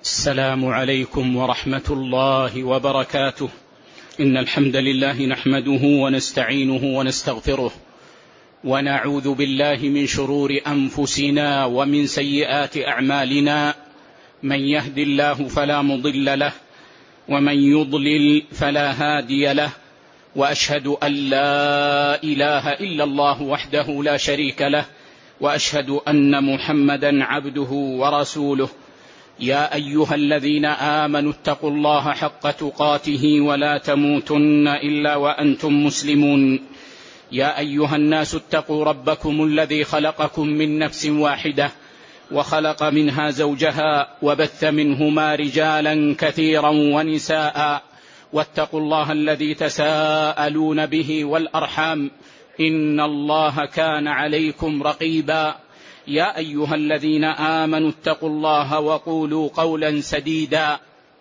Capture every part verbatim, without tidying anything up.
السلام عليكم ورحمة الله وبركاته. إن الحمد لله نحمده ونستعينه ونستغفره، ونعوذ بالله من شرور أنفسنا ومن سيئات أعمالنا. من يهد الله فلا مضل له، ومن يضلل فلا هادي له، وأشهد أن لا إله إلا الله وحده لا شريك له، وأشهد أن محمدا عبده ورسوله. يا أيها الذين آمنوا اتقوا الله حق تقاته ولا تموتن إلا وأنتم مسلمون. يا أيها الناس اتقوا ربكم الذي خلقكم من نفس واحدة، وخلق منها زوجها، وبث منهما رجالا كثيرا ونساء، واتقوا الله الذي تساءلون به والأرحام، إن الله كان عليكم رقيبا. يا أيها الذين آمنوا اتقوا الله وقولوا قولا سديدا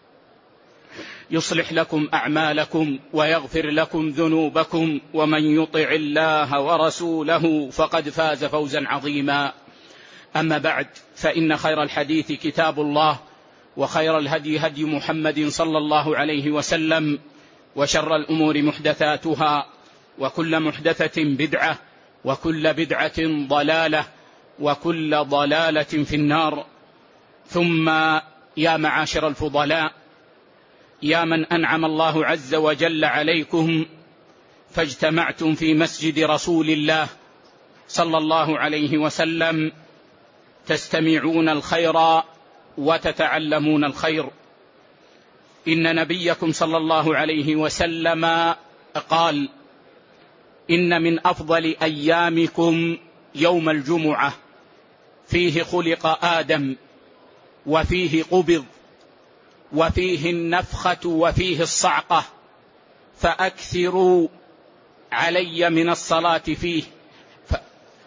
يصلح لكم أعمالكم ويغفر لكم ذنوبكم، ومن يطع الله ورسوله فقد فاز فوزا عظيما. أما بعد، فإن خير الحديث كتاب الله، وخير الهدي هدي محمد صلى الله عليه وسلم، وشر الأمور محدثاتها، وكل محدثة بدعة، وكل بدعة ضلالة، وكل ضلالة في النار. ثم يا معاشر الفضلاء، يا من أنعم الله عز وجل عليكم فاجتمعتم في مسجد رسول الله صلى الله عليه وسلم، تستمعون الخير وتتعلمون الخير. إن نبيكم صلى الله عليه وسلم قال: إن من أفضل أيامكم يوم الجمعة، فيه خلق آدم، وفيه قبض، وفيه النفخة، وفيه الصعقة، فأكثروا علي من الصلاة فيه، ف...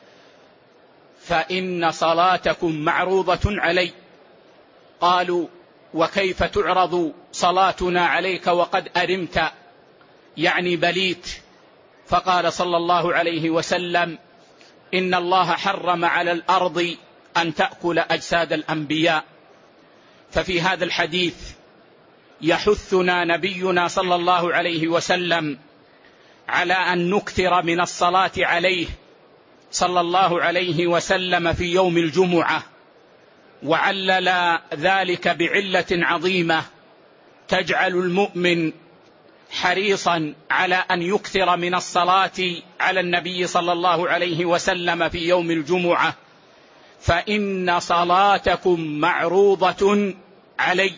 فإن صلاتكم معروضة علي. قالوا: وكيف تعرض صلاتنا عليك وقد أرمت، يعني بليت؟ فقال صلى الله عليه وسلم: إن الله حرم على الأرض أن تأكل أجساد الأنبياء. ففي هذا الحديث يحثنا نبينا صلى الله عليه وسلم على أن نكثر من الصلاة عليه صلى الله عليه وسلم في يوم الجمعة، وعلل ذلك بعلة عظيمة تجعل المؤمن حريصا على أن يكثر من الصلاة على النبي صلى الله عليه وسلم في يوم الجمعة، فإن صلاتكم معروضة علي.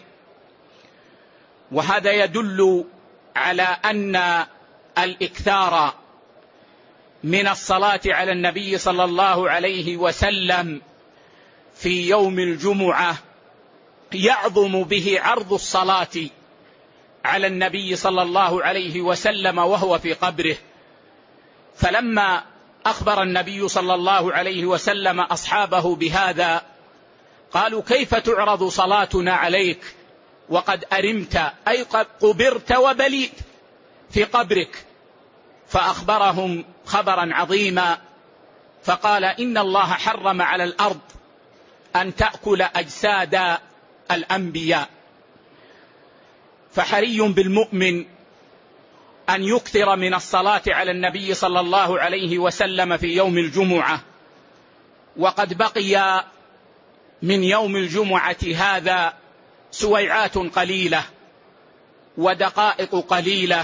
وهذا يدل على أن الإكثار من الصلاة على النبي صلى الله عليه وسلم في يوم الجمعة يعظم به عرض الصلاة على النبي صلى الله عليه وسلم وهو في قبره. فلما أخبر النبي صلى الله عليه وسلم أصحابه بهذا قالوا: كيف تعرض صلاتنا عليك وقد أرمت، أي قد قبرت وبليت في قبرك؟ فأخبرهم خبرا عظيما، فقال: إن الله حرم على الأرض أن تأكل أجساد الأنبياء. فحري بالمؤمن أن يكثر من الصلاة على النبي صلى الله عليه وسلم في يوم الجمعة. وقد بقي من يوم الجمعة هذا سويعات قليلة ودقائق قليلة،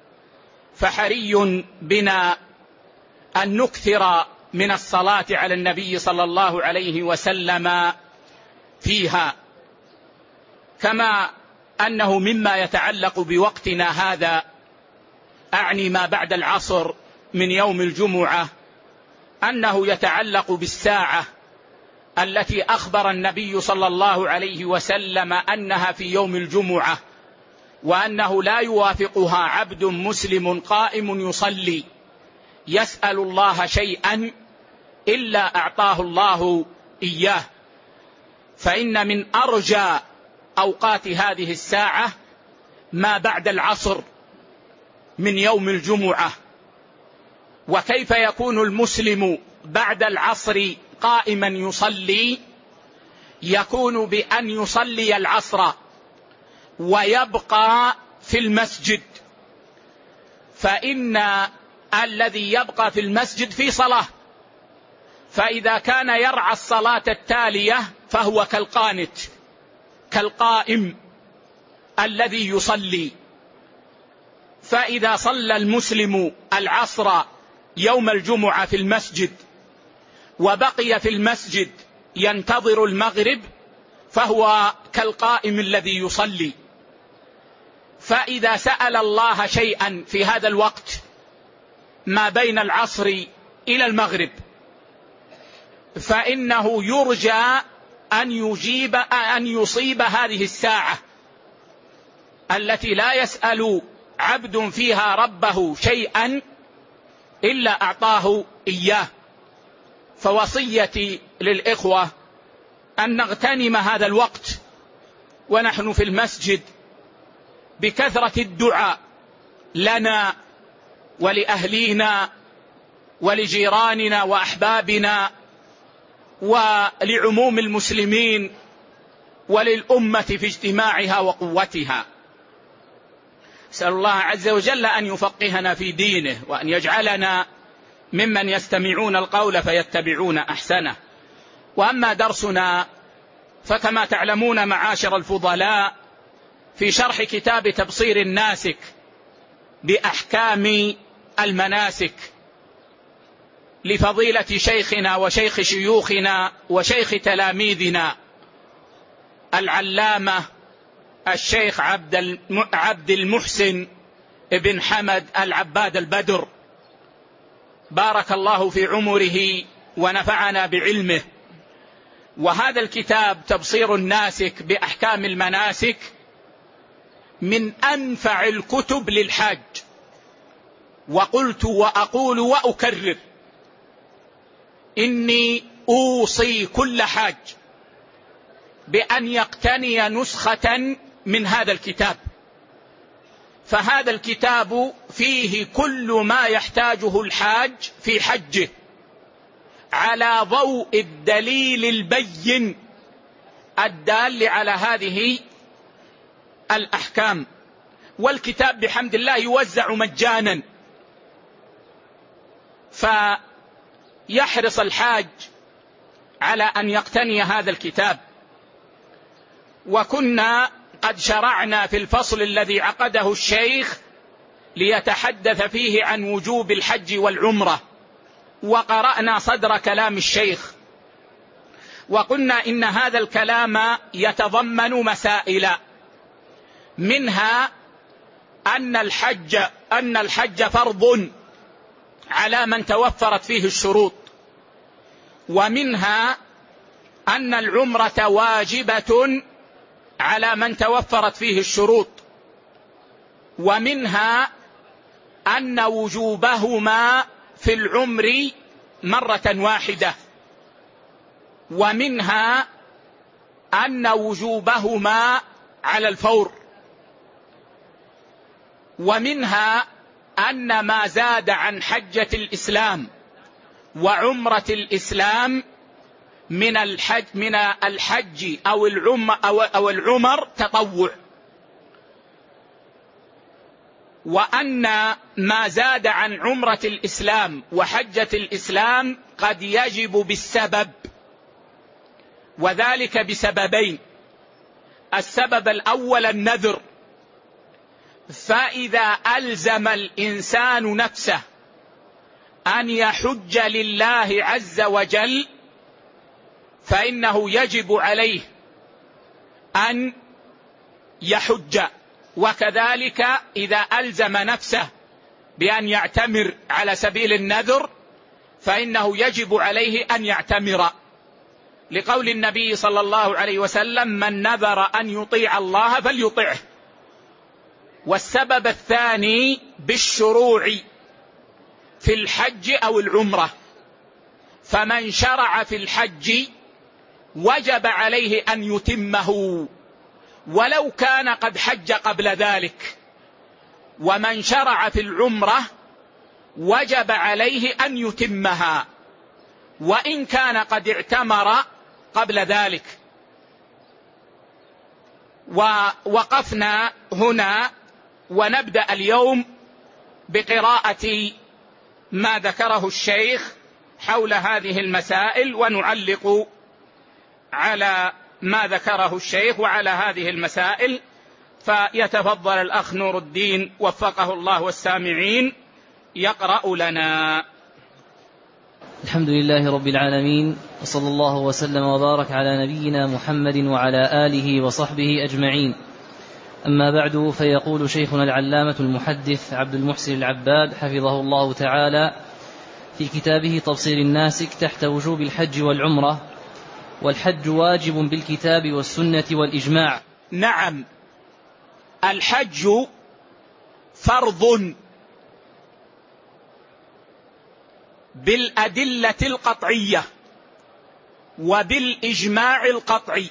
فحري بنا أن نكثر من الصلاة على النبي صلى الله عليه وسلم فيها، كما أنه مما يتعلق بوقتنا هذا، أعني ما بعد العصر من يوم الجمعة، أنه يتعلق بالساعة التي أخبر النبي صلى الله عليه وسلم أنها في يوم الجمعة، وأنه لا يوافقها عبد مسلم قائم يصلي يسأل الله شيئا إلا أعطاه الله إياه. فإن من أرجى أوقات هذه الساعة ما بعد العصر من يوم الجمعة. وكيف يكون المسلم بعد العصر قائما يصلي؟ يكون بأن يصلي العصر ويبقى في المسجد، فإن الذي يبقى في المسجد في صلاة، فإذا كان يرعى الصلاة التالية فهو كالقانت كالقائم الذي يصلي. فإذا صلى المسلم العصر يوم الجمعة في المسجد وبقي في المسجد ينتظر المغرب فهو كالقائم الذي يصلي. فإذا سأل الله شيئا في هذا الوقت ما بين العصر إلى المغرب فإنه يرجى أن يجيب أن يصيب هذه الساعة التي لا يسأل عبد فيها ربه شيئا إلا أعطاه إياه. فوصيتي للإخوة أن نغتنم هذا الوقت ونحن في المسجد بكثرة الدعاء لنا ولأهلينا ولجيراننا وأحبابنا ولعموم المسلمين وللأمة في اجتماعها وقوتها. أسأل الله عز وجل أن يفقهنا في دينه وأن يجعلنا ممن يستمعون القول فيتبعون أحسنه. وأما درسنا فكما تعلمون معاشر الفضلاء في شرح كتاب تبصير الناسك بأحكام المناسك لفضيلة شيخنا وشيخ شيوخنا وشيخ تلاميذنا العلامة الشيخ عبد المحسن ابن حمد العباد البدر، بارك الله في عمره ونفعنا بعلمه. وهذا الكتاب تبصير الناسك بأحكام المناسك من أنفع الكتب للحاج، وقلت وأقول وأكرر إني أوصي كل حاج بأن يقتني نسخة من هذا الكتاب، فهذا الكتاب فيه كل ما يحتاجه الحاج في حجه على ضوء الدليل البين الدال على هذه الأحكام. والكتاب بحمد الله يوزع مجانا، فيحرص الحاج على أن يقتني هذا الكتاب. وكنا قد شرعنا في الفصل الذي عقده الشيخ ليتحدث فيه عن وجوب الحج والعمرة، وقرأنا صدر كلام الشيخ، وقلنا إن هذا الكلام يتضمن مسائل، منها أن الحج أن الحج فرض على من توفرت فيه الشروط، ومنها أن العمرة واجبة على من توفرت فيه الشروط، ومنها أن وجوبهما في العمر مرة واحدة، ومنها أن وجوبهما على الفور، ومنها أن ما زاد عن حجة الإسلام وعمرة الإسلام من الحج من الحج أو العمر أو العمر تطوع، وأن ما زاد عن عمرة الإسلام وحجة الإسلام قد يجب بالسبب، وذلك بسببين: السبب الأول النذر، فإذا ألزم الإنسان نفسه أن يحج لله عز وجل فإنه يجب عليه أن يحج، وكذلك إذا ألزم نفسه بأن يعتمر على سبيل النذر فإنه يجب عليه أن يعتمر، لقول النبي صلى الله عليه وسلم: من نذر أن يطيع الله فليطعه. والسبب الثاني بالشروع في الحج أو العمرة، فمن شرع في الحج وجب عليه أن يتمه ولو كان قد حج قبل ذلك، ومن شرع في العمرة وجب عليه أن يتمها وإن كان قد اعتمر قبل ذلك، ووقفنا هنا ونبدأ اليوم بقراءة ما ذكره الشيخ حول هذه المسائل، ونعلق على ما ذكره الشيخ وعلى هذه المسائل. فيتفضل الأخ نور الدين وفقه الله والسامعين يقرأ لنا. الحمد لله رب العالمين، وصلى الله وسلم وبارك على نبينا محمد وعلى آله وصحبه أجمعين. أما بعد، فيقول شيخنا العلامة المحدث عبد المحسن العباد حفظه الله تعالى في كتابه تبصير الناسك تحت وجوب الحج والعمرة: والحج واجب بالكتاب والسنة والإجماع. نعم، الحج فرض بالأدلة القطعية وبالإجماع القطعي.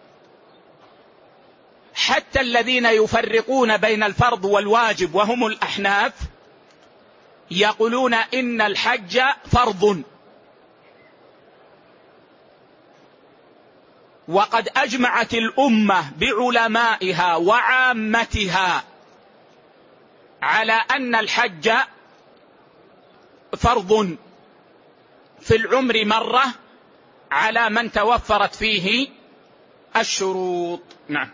حتى الذين يفرقون بين الفرض والواجب وهم الأحناف يقولون إن الحج فرض، وقد أجمعت الأمة بعلمائها وعامتها على أن الحج فرض في العمر مرة على من توفرت فيه الشروط. نعم.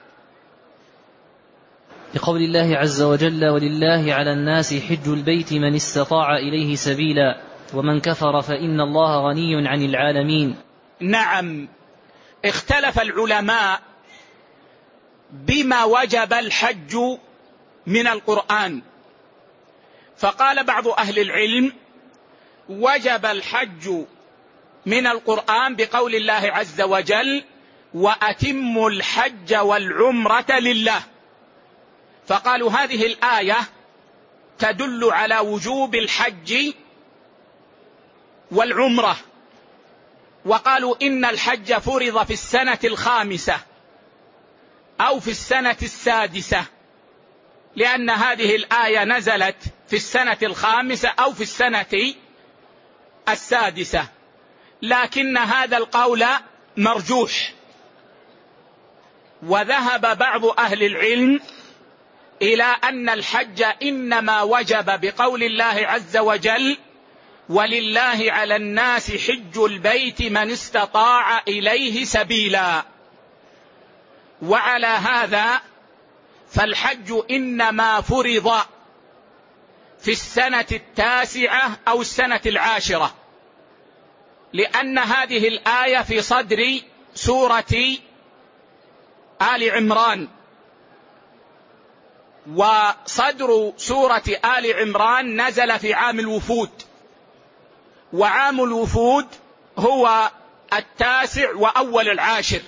لقول الله عز وجل: ولله على الناس حج البيت من استطاع إليه سبيلا ومن كفر فإن الله غني عن العالمين. نعم، اختلف العلماء بما وجب الحج من القرآن، فقال بعض أهل العلم: وجب الحج من القرآن بقول الله عز وجل: وأتموا الحج والعمرة لله. فقالوا هذه الآية تدل على وجوب الحج والعمرة، وقالوا إن الحج فرض في السنة الخامسة أو في السنة السادسة، لأن هذه الآية نزلت في السنة الخامسة أو في السنة السادسة. لكن هذا القول مرجوح، وذهب بعض أهل العلم إلى أن الحج إنما وجب بقول الله عز وجل: ولله على الناس حج البيت من استطاع إليه سبيلا. وعلى هذا فالحج إنما فرض في السنة التاسعة أو السنة العاشرة، لأن هذه الآية في صدر سورة آل عمران، وصدر سورة آل عمران نزل في عام الوفود، وعام الوفود هو التاسع وأول العاشر،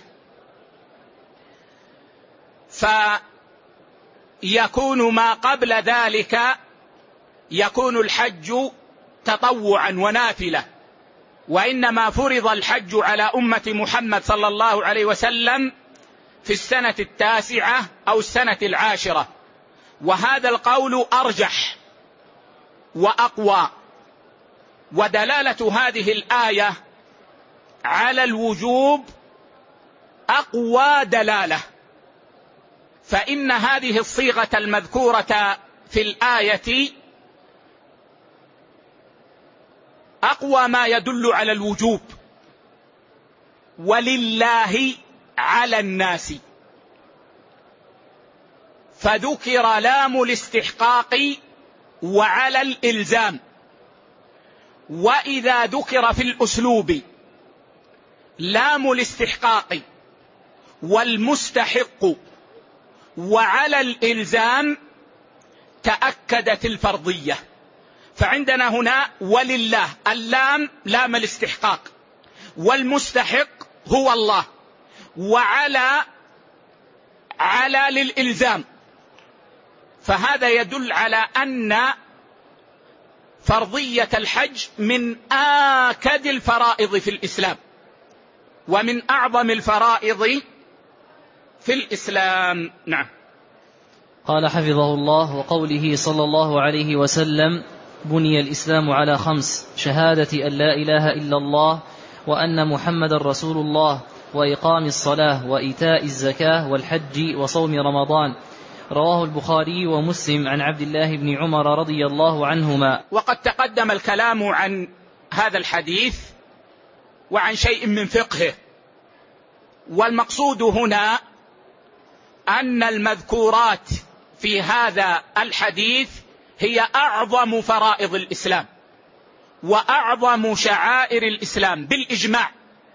فيكون ما قبل ذلك يكون الحج تطوعا ونافلة. وإنما فرض الحج على أمة محمد صلى الله عليه وسلم في السنة التاسعة أو السنة العاشرة، وهذا القول أرجح وأقوى. ودلالة هذه الآية على الوجوب أقوى دلالة، فإن هذه الصيغة المذكورة في الآية أقوى ما يدل على الوجوب. ولله على الناس، فذكر لام الاستحقاق وعلى الإلزام. وإذا ذكر في الأسلوب لام الاستحقاق والمستحق وعلى الإلزام تأكدت الفرضية. فعندنا هنا ولله، اللام لام الاستحقاق، والمستحق هو الله، وعلى على للإلزام. فهذا يدل على أن فرضية الحج من آكد الفرائض في الإسلام، ومن أعظم الفرائض في الإسلام. نعم. قال حفظه الله: وقوله صلى الله عليه وسلم: بني الإسلام على خمس: شهادة أن لا إله إلا الله وأن محمد رسول الله وإقام الصلاة وإيتاء الزكاة والحج وصوم رمضان. رواه البخاري ومسلم عن عبد الله بن عمر رضي الله عنهما. وقد تقدم الكلام عن هذا الحديث وعن شيء من فقهه، والمقصود هنا أن المذكورات في هذا الحديث هي أعظم فرائض الإسلام وأعظم شعائر الإسلام بالإجماع،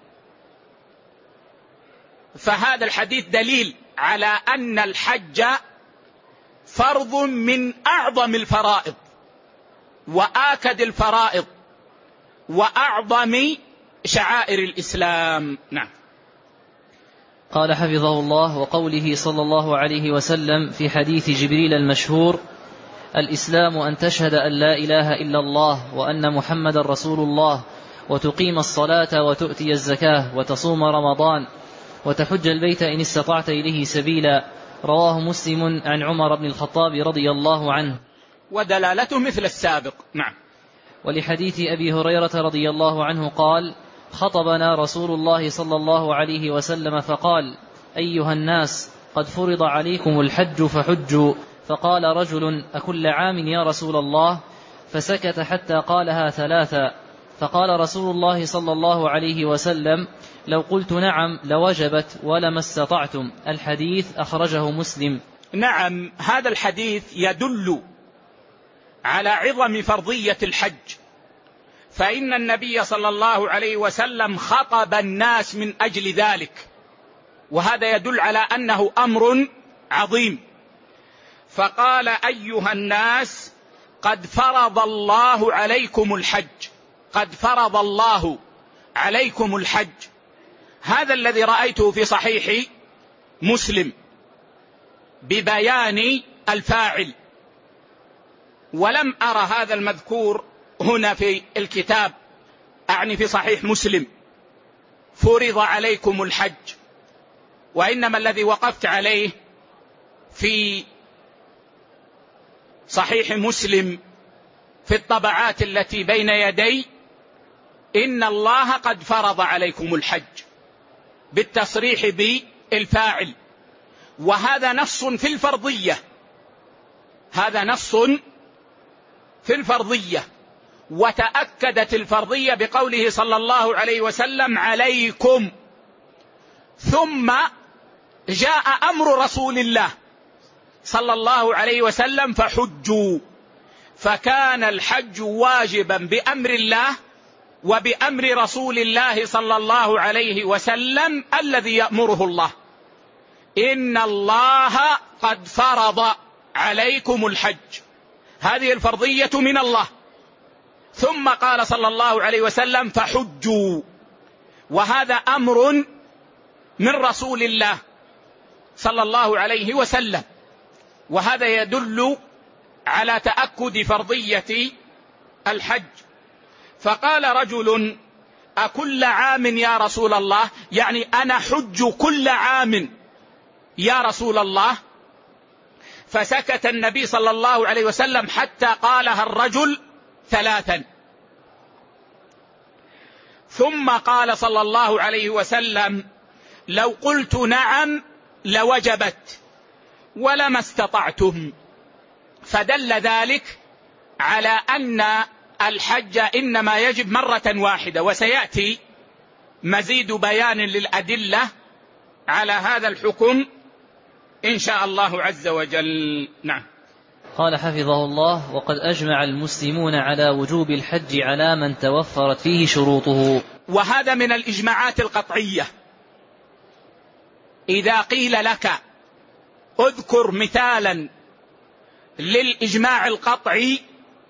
فهذا الحديث دليل على أن الحج فرض من أعظم الفرائض وآكد الفرائض وأعظم شعائر الإسلام. نعم. قال حفظه الله: وقوله صلى الله عليه وسلم في حديث جبريل المشهور: الإسلام أن تشهد أن لا إله إلا الله وأن محمد رسول الله وتقيم الصلاة وتؤتي الزكاة وتصوم رمضان وتحج البيت إن استطعت إليه سبيلا. رواه مسلم عن عمر بن الخطاب رضي الله عنه. ودلالته مثل السابق. نعم. ولحديث أبي هريرة رضي الله عنه قال: خطبنا رسول الله صلى الله عليه وسلم فقال: أيها الناس، قد فرض عليكم الحج فحجوا. فقال رجل: أكل عام يا رسول الله؟ فسكت حتى قالها ثلاثا. فقال رسول الله صلى الله عليه وسلم: لو قلت نعم لوجبت ولما استطعتم. الحديث أخرجه مسلم. نعم، هذا الحديث يدل على عظم فرضية الحج، فإن النبي صلى الله عليه وسلم خطب الناس من أجل ذلك، وهذا يدل على أنه أمر عظيم. فقال: أيها الناس، قد فرض الله عليكم الحج. قد فرض الله عليكم الحج، هذا الذي رأيته في صحيح مسلم ببيان الفاعل، ولم أرى هذا المذكور هنا في الكتاب، أعني في صحيح مسلم فرض عليكم الحج، وإنما الذي وقفت عليه في صحيح مسلم في الطبعات التي بين يدي: إن الله قد فرض عليكم الحج، بالتصريح بالفاعل، وهذا نص في الفرضية. هذا نص في الفرضية، وتأكدت الفرضية بقوله صلى الله عليه وسلم: عليكم. ثم جاء أمر رسول الله صلى الله عليه وسلم: فحجوا. فكان الحج واجبا بأمر الله وبأمر رسول الله صلى الله عليه وسلم الذي يأمره الله: إن الله قد فرض عليكم الحج. هذه الفرضية من الله. ثم قال صلى الله عليه وسلم: فحجوا، وهذا أمر من رسول الله صلى الله عليه وسلم، وهذا يدل على تأكد فرضية الحج. فقال رجل: أكل عام يا رسول الله؟ يعني أنا حج كل عام يا رسول الله؟ فسكت النبي صلى الله عليه وسلم حتى قالها الرجل ثلاثا، ثم قال صلى الله عليه وسلم: لو قلت نعم لوجبت ولما استطعتم. فدل ذلك على أن الحج إنما يجب مرة واحدة، وسيأتي مزيد بيان للأدلة على هذا الحكم إن شاء الله عز وجل. نعم. قال حفظه الله: وقد أجمع المسلمون على وجوب الحج على من توفرت فيه شروطه. وهذا من الإجماعات القطعية. إذا قيل لك اذكر مثالا للإجماع القطعي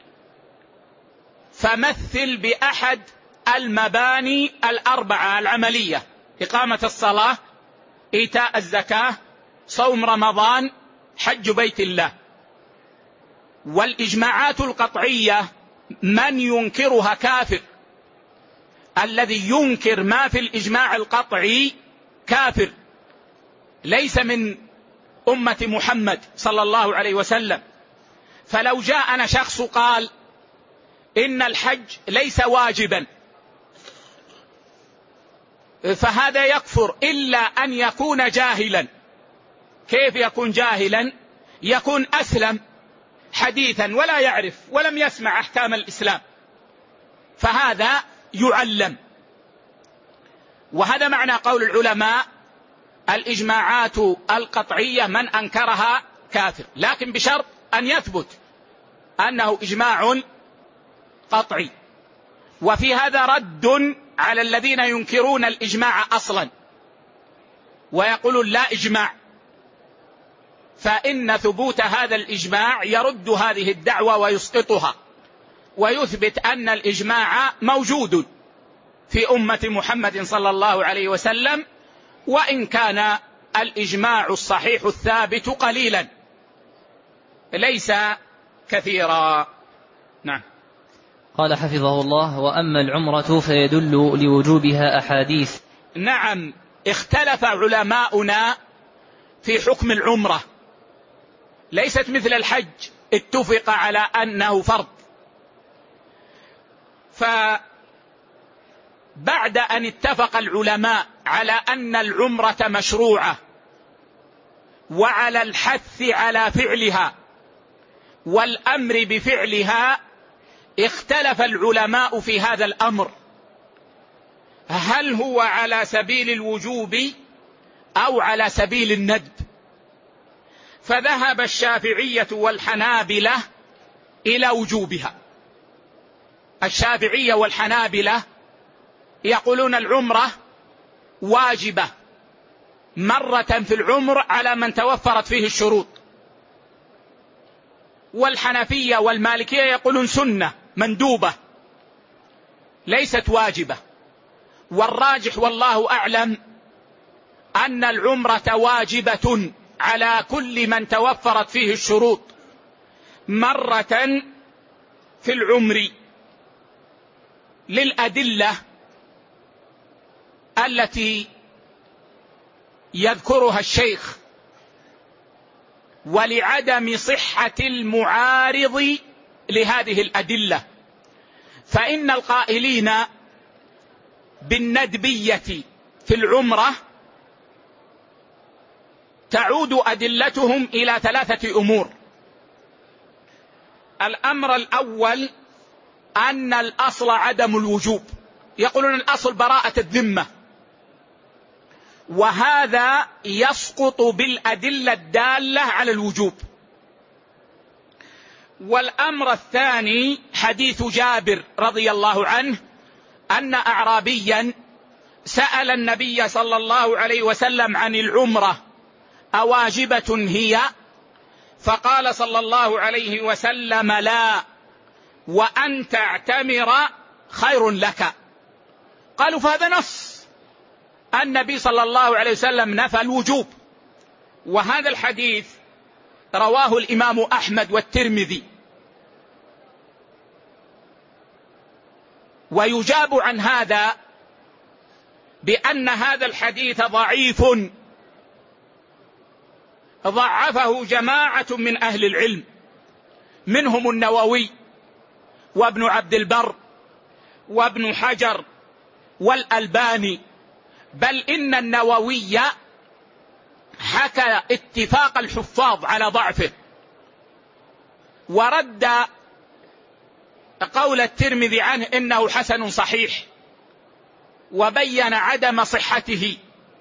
فمثل بأحد المباني الأربعة العملية: إقامة الصلاة، إيتاء الزكاة، صوم رمضان، حج بيت الله. والإجماعات القطعية من ينكرها كافر. الذي ينكر ما في الإجماع القطعي كافر، ليس من أمة محمد صلى الله عليه وسلم. فلو جاءنا شخص قال إن الحج ليس واجبا، فهذا يكفر إلا أن يكون جاهلا. كيف يكون جاهلا؟ يكون أسلم حديثا ولا يعرف ولم يسمع أحكام الإسلام، فهذا يعلم. وهذا معنى قول العلماء: الإجماعات القطعية من أنكرها كافر، لكن بشرط أن يثبت أنه إجماع قطعي. وفي هذا رد على الذين ينكرون الإجماع أصلا ويقولون لا إجماع، فإن ثبوت هذا الإجماع يرد هذه الدعوة ويسقطها، ويثبت أن الإجماع موجود في أمة محمد صلى الله عليه وسلم، وإن كان الإجماع الصحيح الثابت قليلا ليس كثيرا. نعم. قال حفظه الله: وأما العمرة فيدل لوجوبها أحاديث. نعم، اختلف علماؤنا في حكم العمرة، ليست مثل الحج اتفق على أنه فرض. فبعد أن اتفق العلماء على أن العمرة مشروعة وعلى الحث على فعلها والأمر بفعلها، اختلف العلماء في هذا الأمر، هل هو على سبيل الوجوب أو على سبيل الندب. فذهب الشافعية والحنابلة إلى وجوبها. الشافعية والحنابلة يقولون العمرة واجبة مرة في العمر على من توفرت فيه الشروط، والحنفية والمالكية يقولون سنة مندوبة ليست واجبة. والراجح والله أعلم أن العمرة واجبة على كل من توفرت فيه الشروط مرة في العمر، للأدلة التي يذكرها الشيخ، ولعدم صحة المعارض لهذه الأدلة. فإن القائلين بالندبية في العمرة تعود أدلتهم إلى ثلاثة أمور. الأمر الأول أن الأصل عدم الوجوب، يقولون الأصل براءة الذمة، وهذا يسقط بالأدلة الدالة على الوجوب. والأمر الثاني حديث جابر رضي الله عنه أن أعرابيا سأل النبي صلى الله عليه وسلم عن العمرة أواجبة هي؟ فقال صلى الله عليه وسلم: لا، وأن تعتمر خير لك. قالوا فهذا نص، النبي صلى الله عليه وسلم نفى الوجوب. وهذا الحديث رواه الإمام أحمد والترمذي. ويجاب عن هذا بأن هذا الحديث ضعيف، ضعفه جماعة من أهل العلم، منهم النووي وابن عبد البر وابن حجر والألباني، بل إن النووي حكى اتفاق الحفاظ على ضعفه، ورد قول الترمذي عنه إنه حسن صحيح، وبين عدم صحته،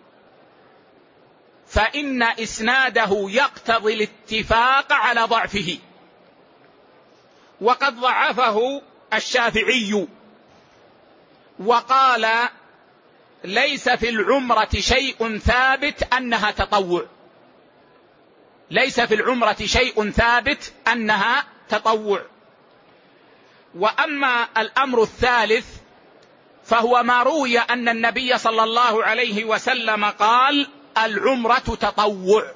فإن إسناده يقتضي الاتفاق على ضعفه. وقد ضعفه الشافعي وقال: ليس في العمرة شيء ثابت أنها تطوع، ليس في العمرة شيء ثابت أنها تطوع. وأما الأمر الثالث فهو ما روي أن النبي صلى الله عليه وسلم قال: العمرة تطوع،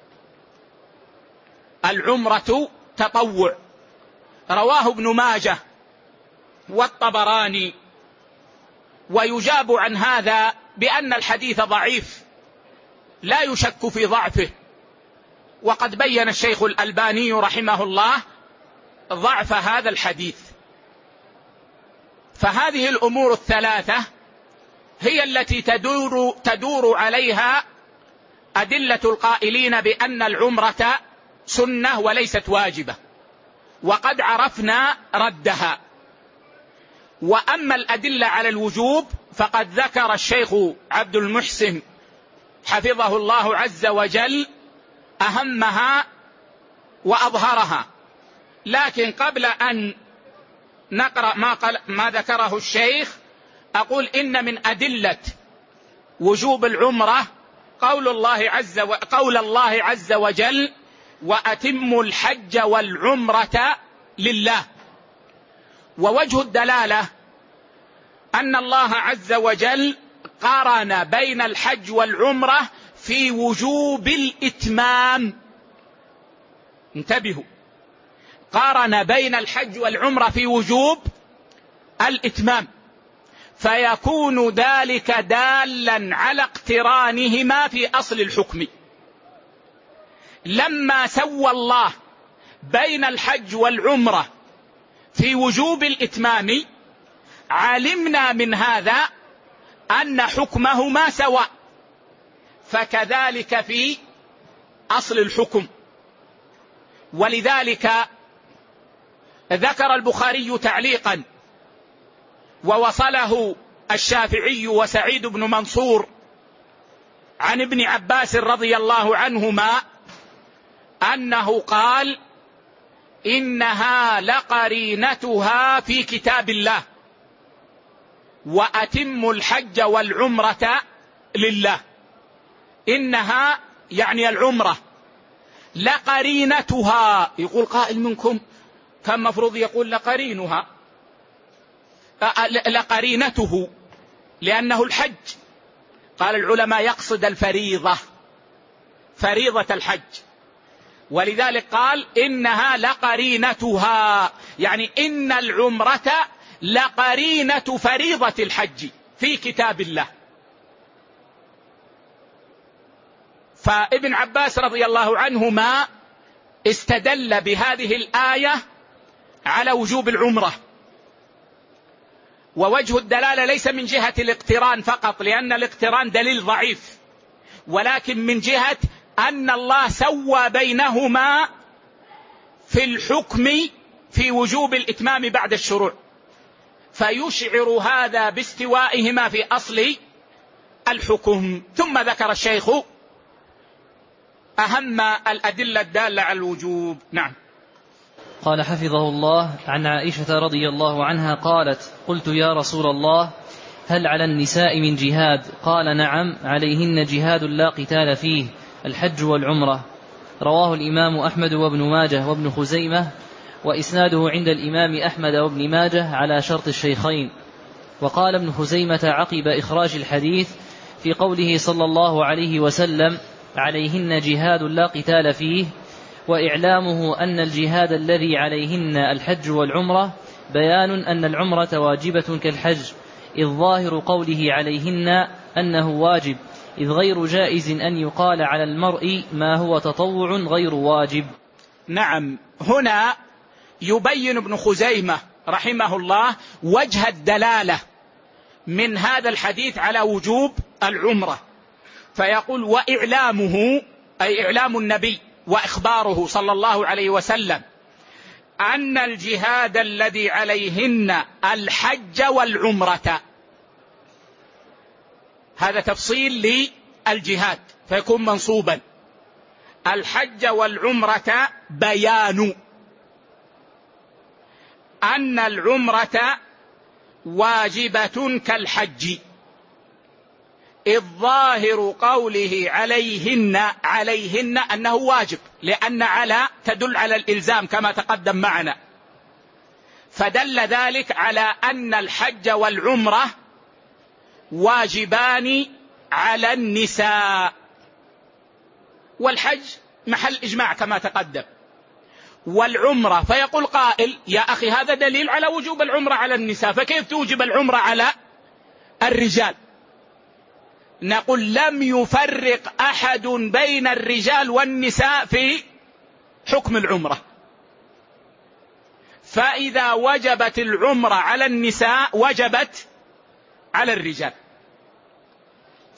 العمرة تطوع، رواه ابن ماجه والطبراني. ويجاب عن هذا بأن الحديث ضعيف لا يشك في ضعفه، وقد بين الشيخ الألباني رحمه الله ضعف هذا الحديث. فهذه الأمور الثلاثة هي التي تدور, تدور عليها أدلة القائلين بأن العمرة سنة وليست واجبة، وقد عرفنا ردها. وأما الأدلة على الوجوب فقد ذكر الشيخ عبد المحسن حفظه الله عز وجل أهمها وأظهرها. لكن قبل أن نقرأ ما, ما ذكره الشيخ أقول إن من أدلة وجوب العمرة قول الله عز, و... قول الله عز وجل: وأتموا الحج والعمرة لله. ووجه الدلالة أن الله عز وجل قارن بين الحج والعمرة في وجوب الإتمام. انتبهوا، قارن بين الحج والعمرة في وجوب الإتمام، فيكون ذلك دالا على اقترانهما في أصل الحكم. لما سوى الله بين الحج والعمرة في وجوب الإتمام علمنا من هذا أن حكمهما سواء، فكذلك في أصل الحكم. ولذلك ذكر البخاري تعليقا ووصله الشافعي وسعيد بن منصور عن ابن عباس رضي الله عنهما أنه قال: إنها لقرينتها في كتاب الله، وأتموا الحج والعمرة لله. إنها يعني العمرة، لقرينتها. يقول قائل منكم كان مفروض يقول لقرينها، لقرينته لأنه الحج. قال العلماء يقصد الفريضة، فريضة الحج، ولذلك قال إنها لقرينتها، يعني إن العمرة لقرينة فريضة الحج في كتاب الله. فابن عباس رضي الله عنهما استدل بهذه الآية على وجوب العمرة. ووجه الدلالة ليس من جهة الاقتران فقط، لأن الاقتران دليل ضعيف، ولكن من جهة أن الله سوى بينهما في الحكم في وجوب الإتمام بعد الشروع، فيشعر هذا باستوائهما في أصل الحكم. ثم ذكر الشيخ أهم الأدلة الدالة على الوجوب. نعم. قال حفظه الله: عن عائشة رضي الله عنها قالت: قلت يا رسول الله هل على النساء من جهاد؟ قال: نعم، عليهن جهاد لا قتال فيه، الحج والعمرة. رواه الإمام أحمد وابن ماجه وابن خزيمة، وإسناده عند الإمام أحمد وابن ماجه على شرط الشيخين. وقال ابن خزيمة عقب إخراج الحديث في قوله صلى الله عليه وسلم: عليهن جهاد لا قتال فيه، وإعلامه أن الجهاد الذي عليهن الحج والعمرة بيان أن العمرة واجبة كالحج، إذ ظاهر قوله عليهن أنه واجب، إذ غير جائز أن يقال على المرء ما هو تطوع غير واجب. نعم. هنا يبين ابن خزيمة رحمه الله وجه الدلالة من هذا الحديث على وجوب العمرة، فيقول: وإعلامه، أي إعلام النبي وإخباره صلى الله عليه وسلم أن الجهاد الذي عليهن الحج والعمرة. هذا تفصيل للجهاد فيكون منصوبا. الحج والعمرة بيان أن العمرة واجبة كالحج، إذ ظاهر قوله عليهن عليهن أنه واجب، لأن على تدل على الإلزام كما تقدم معنا، فدل ذلك على أن الحج والعمرة واجبان على النساء، والحج محل إجماع كما تقدم، والعمرة فيقول قائل: يا أخي هذا دليل على وجوب العمرة على النساء، فكيف توجب العمرة على الرجال؟ نقول: لم يفرق أحد بين الرجال والنساء في حكم العمرة، فإذا وجبت العمرة على النساء وجبت على الرجال.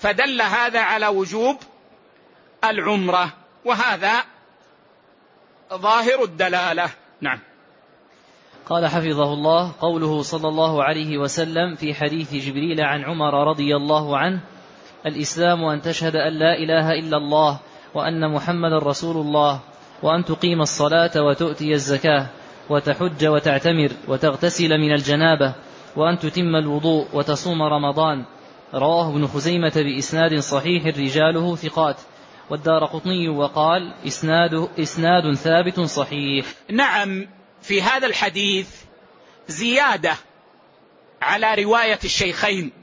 فدل هذا على وجوب العمرة، وهذا ظاهر الدلالة. نعم. قال حفظه الله: قوله صلى الله عليه وسلم في حديث جبريل عن عمر رضي الله عنه: الإسلام أن تشهد أن لا إله إلا الله وأن محمد رسول الله وأن تقيم الصلاة وتؤتي الزكاة وتحج وتعتمر وتغتسل من الجنابة وأن تتم الوضوء وتصوم رمضان. رواه ابن خزيمة بإسناد صحيح رجاله ثقات، والدارقطني وقال: إسناد, إسناد ثابت صحيح. نعم، في هذا الحديث زيادة على رواية الشيخين،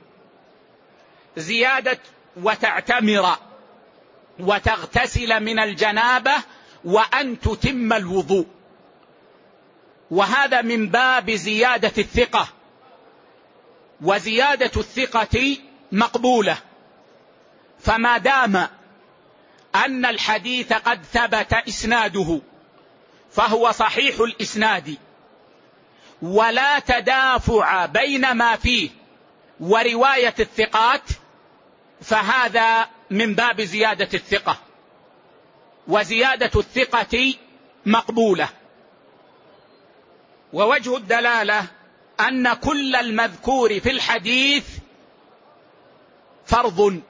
زيادة وتعتمر وتغتسل من الجنابة وأن تتم الوضوء، وهذا من باب زيادة الثقة، وزيادة الثقة مقبولة، فما دام أن الحديث قد ثبت إسناده فهو صحيح الإسناد، ولا تدافع بين ما فيه ورواية الثقات، فهذا من باب زيادة الثقة، وزيادة الثقة مقبولة. ووجه الدلالة أن كل المذكور في الحديث فرض،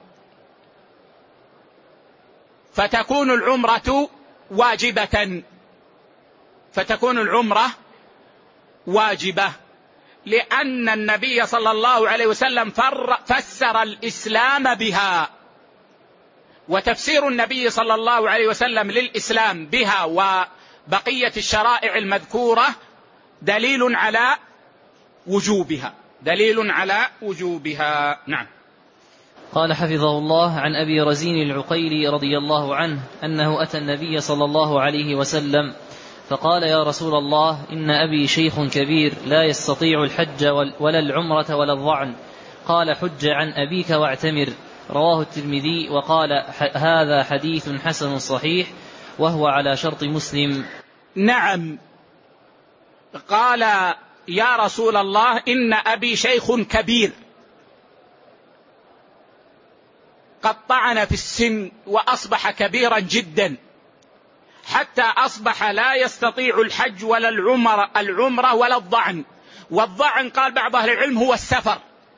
فتكون العمرة واجبة، فتكون العمرة واجبة، لأن النبي صلى الله عليه وسلم فسر الإسلام بها، وتفسير النبي صلى الله عليه وسلم للإسلام بها وبقية الشرائع المذكورة دليل على وجوبها، دليل على وجوبها. نعم. قال حفظه الله: عن أبي رزين العقيلي رضي الله عنه أنه أتى النبي صلى الله عليه وسلم فقال: يا رسول الله، إن أبي شيخ كبير لا يستطيع الحج ولا العمرة ولا الظعن. قال: حج عن أبيك واعتمر. رواه الترمذي وقال: هذا حديث حسن صحيح وهو على شرط مسلم. نعم. قال: يا رسول الله، إن أبي شيخ كبير قد طعن في السن وأصبح كبيرا جدا، حتى أصبح لا يستطيع الحج ولا العمرة, العمرة ولا الظعن. والظعن قال بعض أهل العلم هو السفر،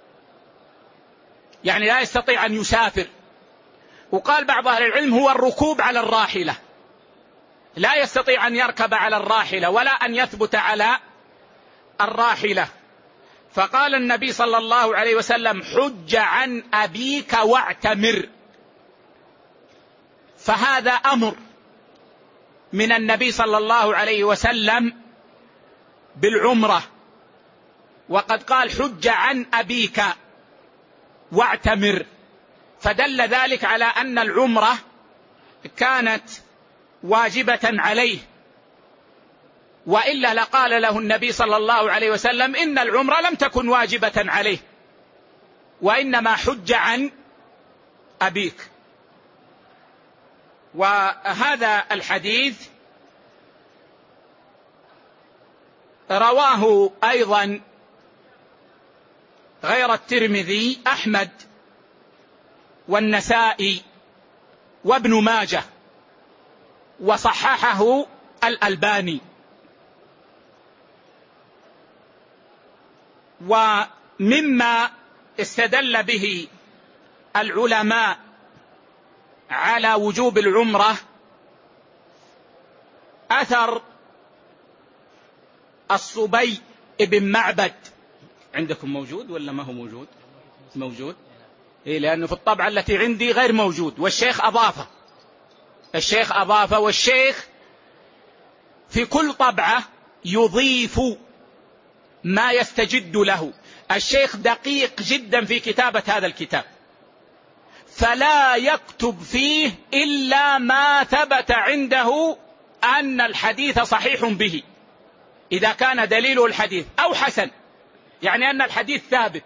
يعني لا يستطيع أن يسافر. وقال بعض أهل العلم هو الركوب على الراحلة، لا يستطيع أن يركب على الراحلة ولا أن يثبت على الراحلة. فقال النبي صلى الله عليه وسلم: حج عن أبيك واعتمر. فهذا أمر من النبي صلى الله عليه وسلم بالعمرة، وقد قال: حج عن أبيك واعتمر، فدل ذلك على أن العمرة كانت واجبة عليه، وإلا لقال له النبي صلى الله عليه وسلم: إن العمرة لم تكن واجبة عليه، وإنما حج عن أبيك. وهذا الحديث رواه أيضا غير الترمذي أحمد والنسائي وابن ماجه، وصححه الألباني. ومما استدل به العلماء على وجوب العمرة أثر الصبي ابن معبد. عندكم موجود ولا ما هو موجود؟ موجود، إيه، لأنه في الطبعة التي عندي غير موجود، والشيخ أضافه، الشيخ أضافه والشيخ في كل طبعة يضيف ما يستجد له. الشيخ دقيق جدا في كتابة هذا الكتاب، فلا يكتب فيه إلا ما ثبت عنده أن الحديث صحيح به، إذا كان دليله الحديث أو حسن، يعني أن الحديث ثابت.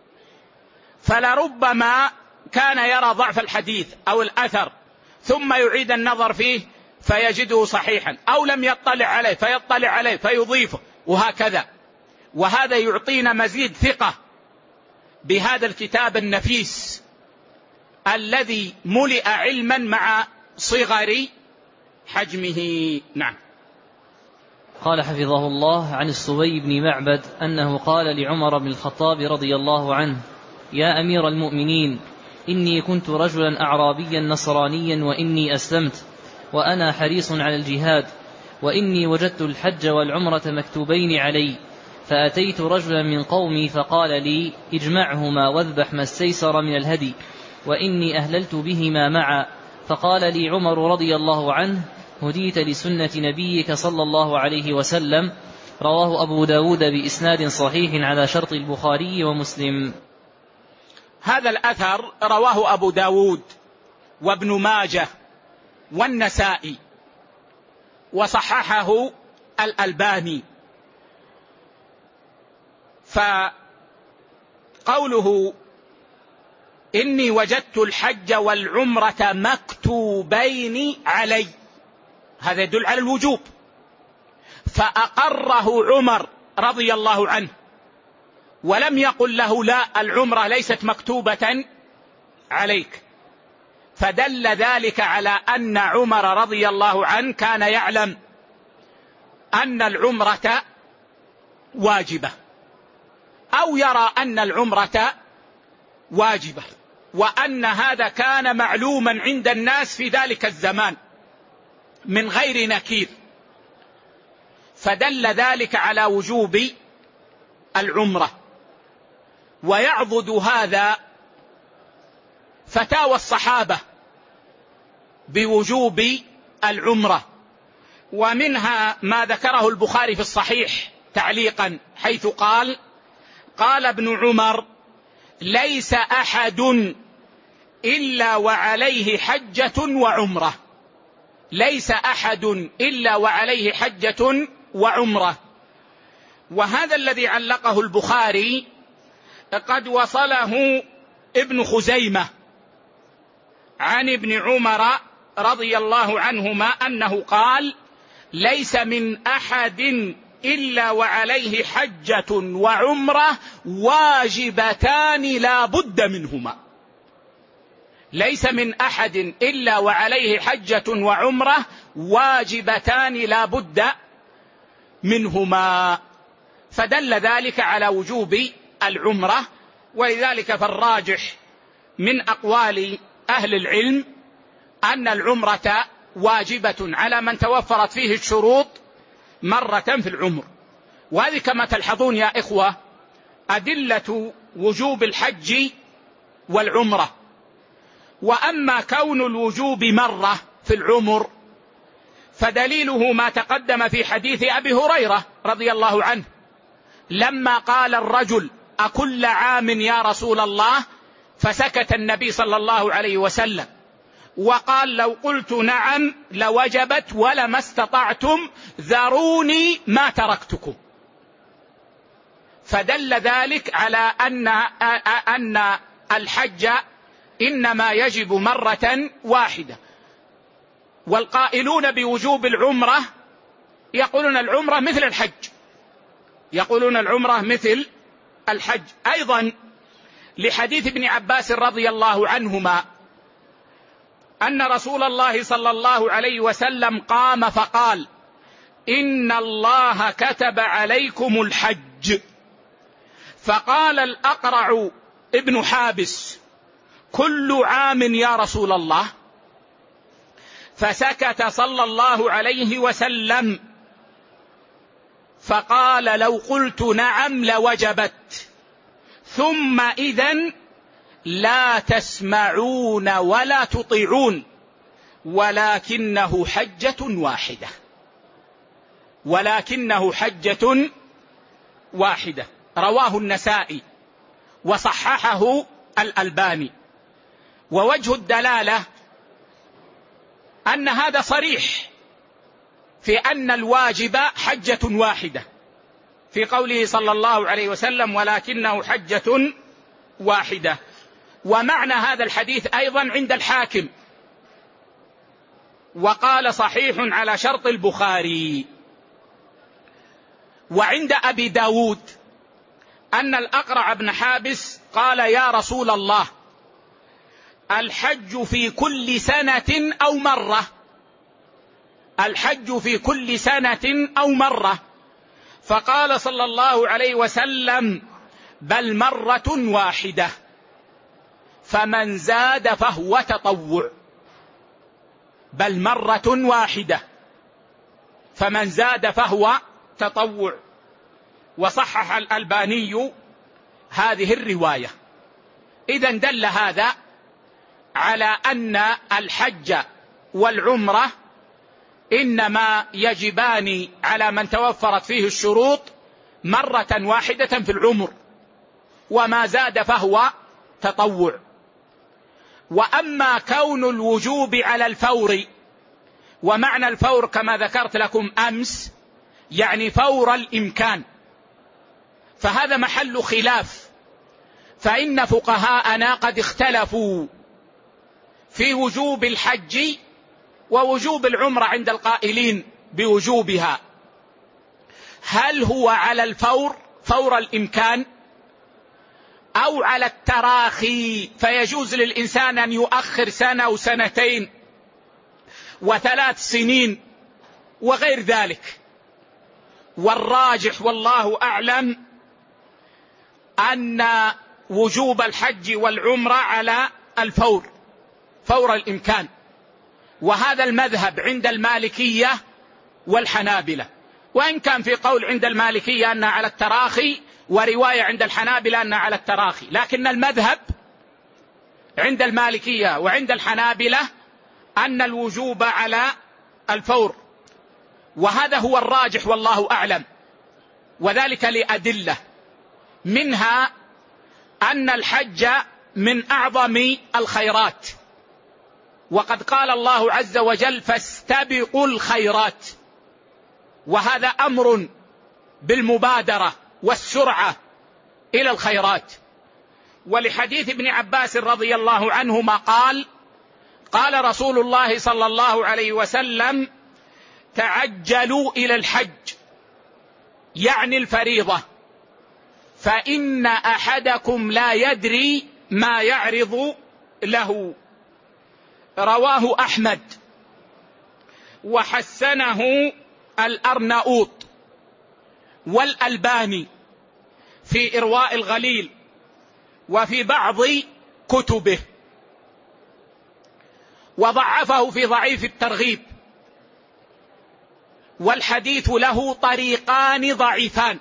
فلربما كان يرى ضعف الحديث أو الأثر ثم يعيد النظر فيه فيجده صحيحا، أو لم يطلع عليه فيطلع عليه فيضيفه، وهكذا. وهذا يعطينا مزيد ثقة بهذا الكتاب النفيس الذي ملئ علما مع صغر حجمه. نعم. قال حفظه الله عن الصبي بن معبد أنه قال لعمر بن الخطاب رضي الله عنه: يا أمير المؤمنين، إني كنت رجلا أعرابيا نصرانيا وإني أسلمت وأنا حريص على الجهاد، وإني وجدت الحج والعمرة مكتوبين علي، فأتيت رجلا من قومي فقال لي: اجمعهما واذبح ما استيسر من الهدي، وإني أهللت بهما معا. فقال لي عمر رضي الله عنه: هديت لسنة نبيك صلى الله عليه وسلم. رواه أبو داود بإسناد صحيح على شرط البخاري ومسلم. هذا الأثر رواه أبو داود وابن ماجه والنسائي وصححه الألباني. فقوله إني وجدت الحج والعمرة مكتوبين علي، هذا يدل على الوجوب، فأقره عمر رضي الله عنه ولم يقل له لا، العمرة ليست مكتوبة عليك، فدل ذلك على أن عمر رضي الله عنه كان يعلم أن العمرة واجبة، أو يرى أن العمرة واجبة، وأن هذا كان معلوما عند الناس في ذلك الزمان من غير نكير، فدل ذلك على وجوب العمرة. ويعضد هذا فتاوى الصحابة بوجوب العمرة، ومنها ما ذكره البخاري في الصحيح تعليقا، حيث قال: قال ابن عمر: ليس أحد إلا وعليه حجة وعمرة، ليس أحد إلا وعليه حجة وعمرة. وهذا الذي علقه البخاري قد وصله ابن خزيمة عن ابن عمر رضي الله عنهما أنه قال: ليس من أحد إلا وعليه حجة وعمرة واجبتان لا بد منهما، ليس من أحد إلا وعليه حجة وعمرة واجبتان لا بد منهما، فدل ذلك على وجوب العمرة. ولذلك فالراجح من أقوال أهل العلم أن العمرة واجبة على من توفرت فيه الشروط مرة في العمر. وهذه كما تلحظون يا إخوة أدلة وجوب الحج والعمرة. وأما كون الوجوب مرة في العمر فدليله ما تقدم في حديث أبي هريرة رضي الله عنه لما قال الرجل: أكل عام يا رسول الله؟ فسكت النبي صلى الله عليه وسلم وقال: لو قلت نعم لوجبت ولما استطعتم ذروني ما تركتكم. فدل ذلك على أن أن الحج إنما يجب مرة واحدة. والقائلون بوجوب العمرة يقولون العمرة مثل الحج، يقولون العمرة مثل الحج. أيضا لحديث ابن عباس رضي الله عنهما أن رسول الله صلى الله عليه وسلم قام فقال: إن الله كتب عليكم الحج. فقال الأقرع ابن حابس: كل عام يا رسول الله؟ فسكت صلى الله عليه وسلم فقال: لو قلت نعم لوجبت، ثم إذن لا تسمعون ولا تطيعون، ولكنه حجة واحدة، ولكنه حجة واحدة. رواه النسائي وصححه الألباني. ووجه الدلالة أن هذا صريح في أن الواجب حجة واحدة، في قوله صلى الله عليه وسلم: ولكنه حجة واحدة. ومعنى هذا الحديث أيضا عند الحاكم، وقال: صحيح على شرط البخاري. وعند أبي داود أن الأقرع بن حابس قال: يا رسول الله، الحج في كل سنة أو مرة، الحج في كل سنة أو مرة، فقال صلى الله عليه وسلم: بل مرة واحدة، فمن زاد فهو تطوع. بل مرة واحدة، فمن زاد فهو تطوع. وصحح الألباني هذه الرواية. إذن دل هذا على أن الحج والعمرة إنما يجبان على من توفرت فيه الشروط مرة واحدة في العمر، وما زاد فهو تطوع. وأما كون الوجوب على الفور، ومعنى الفور كما ذكرت لكم أمس يعني فور الإمكان، فهذا محل خلاف، فإن فقهاءنا قد اختلفوا في وجوب الحج ووجوب العمرة عند القائلين بوجوبها. هل هو على الفور فور الإمكان، أو على التراخي، فيجوز للإنسان أن يؤخر سنة وسنتين وثلاث سنين وغير ذلك؟ والراجح والله أعلم أن وجوب الحج والعمرة على الفور فور الإمكان، وهذا المذهب عند المالكية والحنابلة، وإن كان في قول عند المالكية أنها على التراخي، ورواية عند الحنابلة أنها على التراخي، لكن المذهب عند المالكية وعند الحنابلة أن الوجوب على الفور، وهذا هو الراجح والله أعلم، وذلك لأدلة، منها أن الحج من أعظم الخيرات، وقد قال الله عز وجل: فاستبقوا الخيرات، وهذا أمر بالمبادرة والسرعة إلى الخيرات. ولحديث ابن عباس رضي الله عنهما قال: قال رسول الله صلى الله عليه وسلم: تعجلوا إلى الحج، يعني الفريضة، فإن أحدكم لا يدري ما يعرض له. رواه أحمد وحسنه الأرناؤوط والألباني في إرواء الغليل وفي بعض كتبه، وضعفه في ضعيف الترغيب. والحديث له طريقان ضعيفان،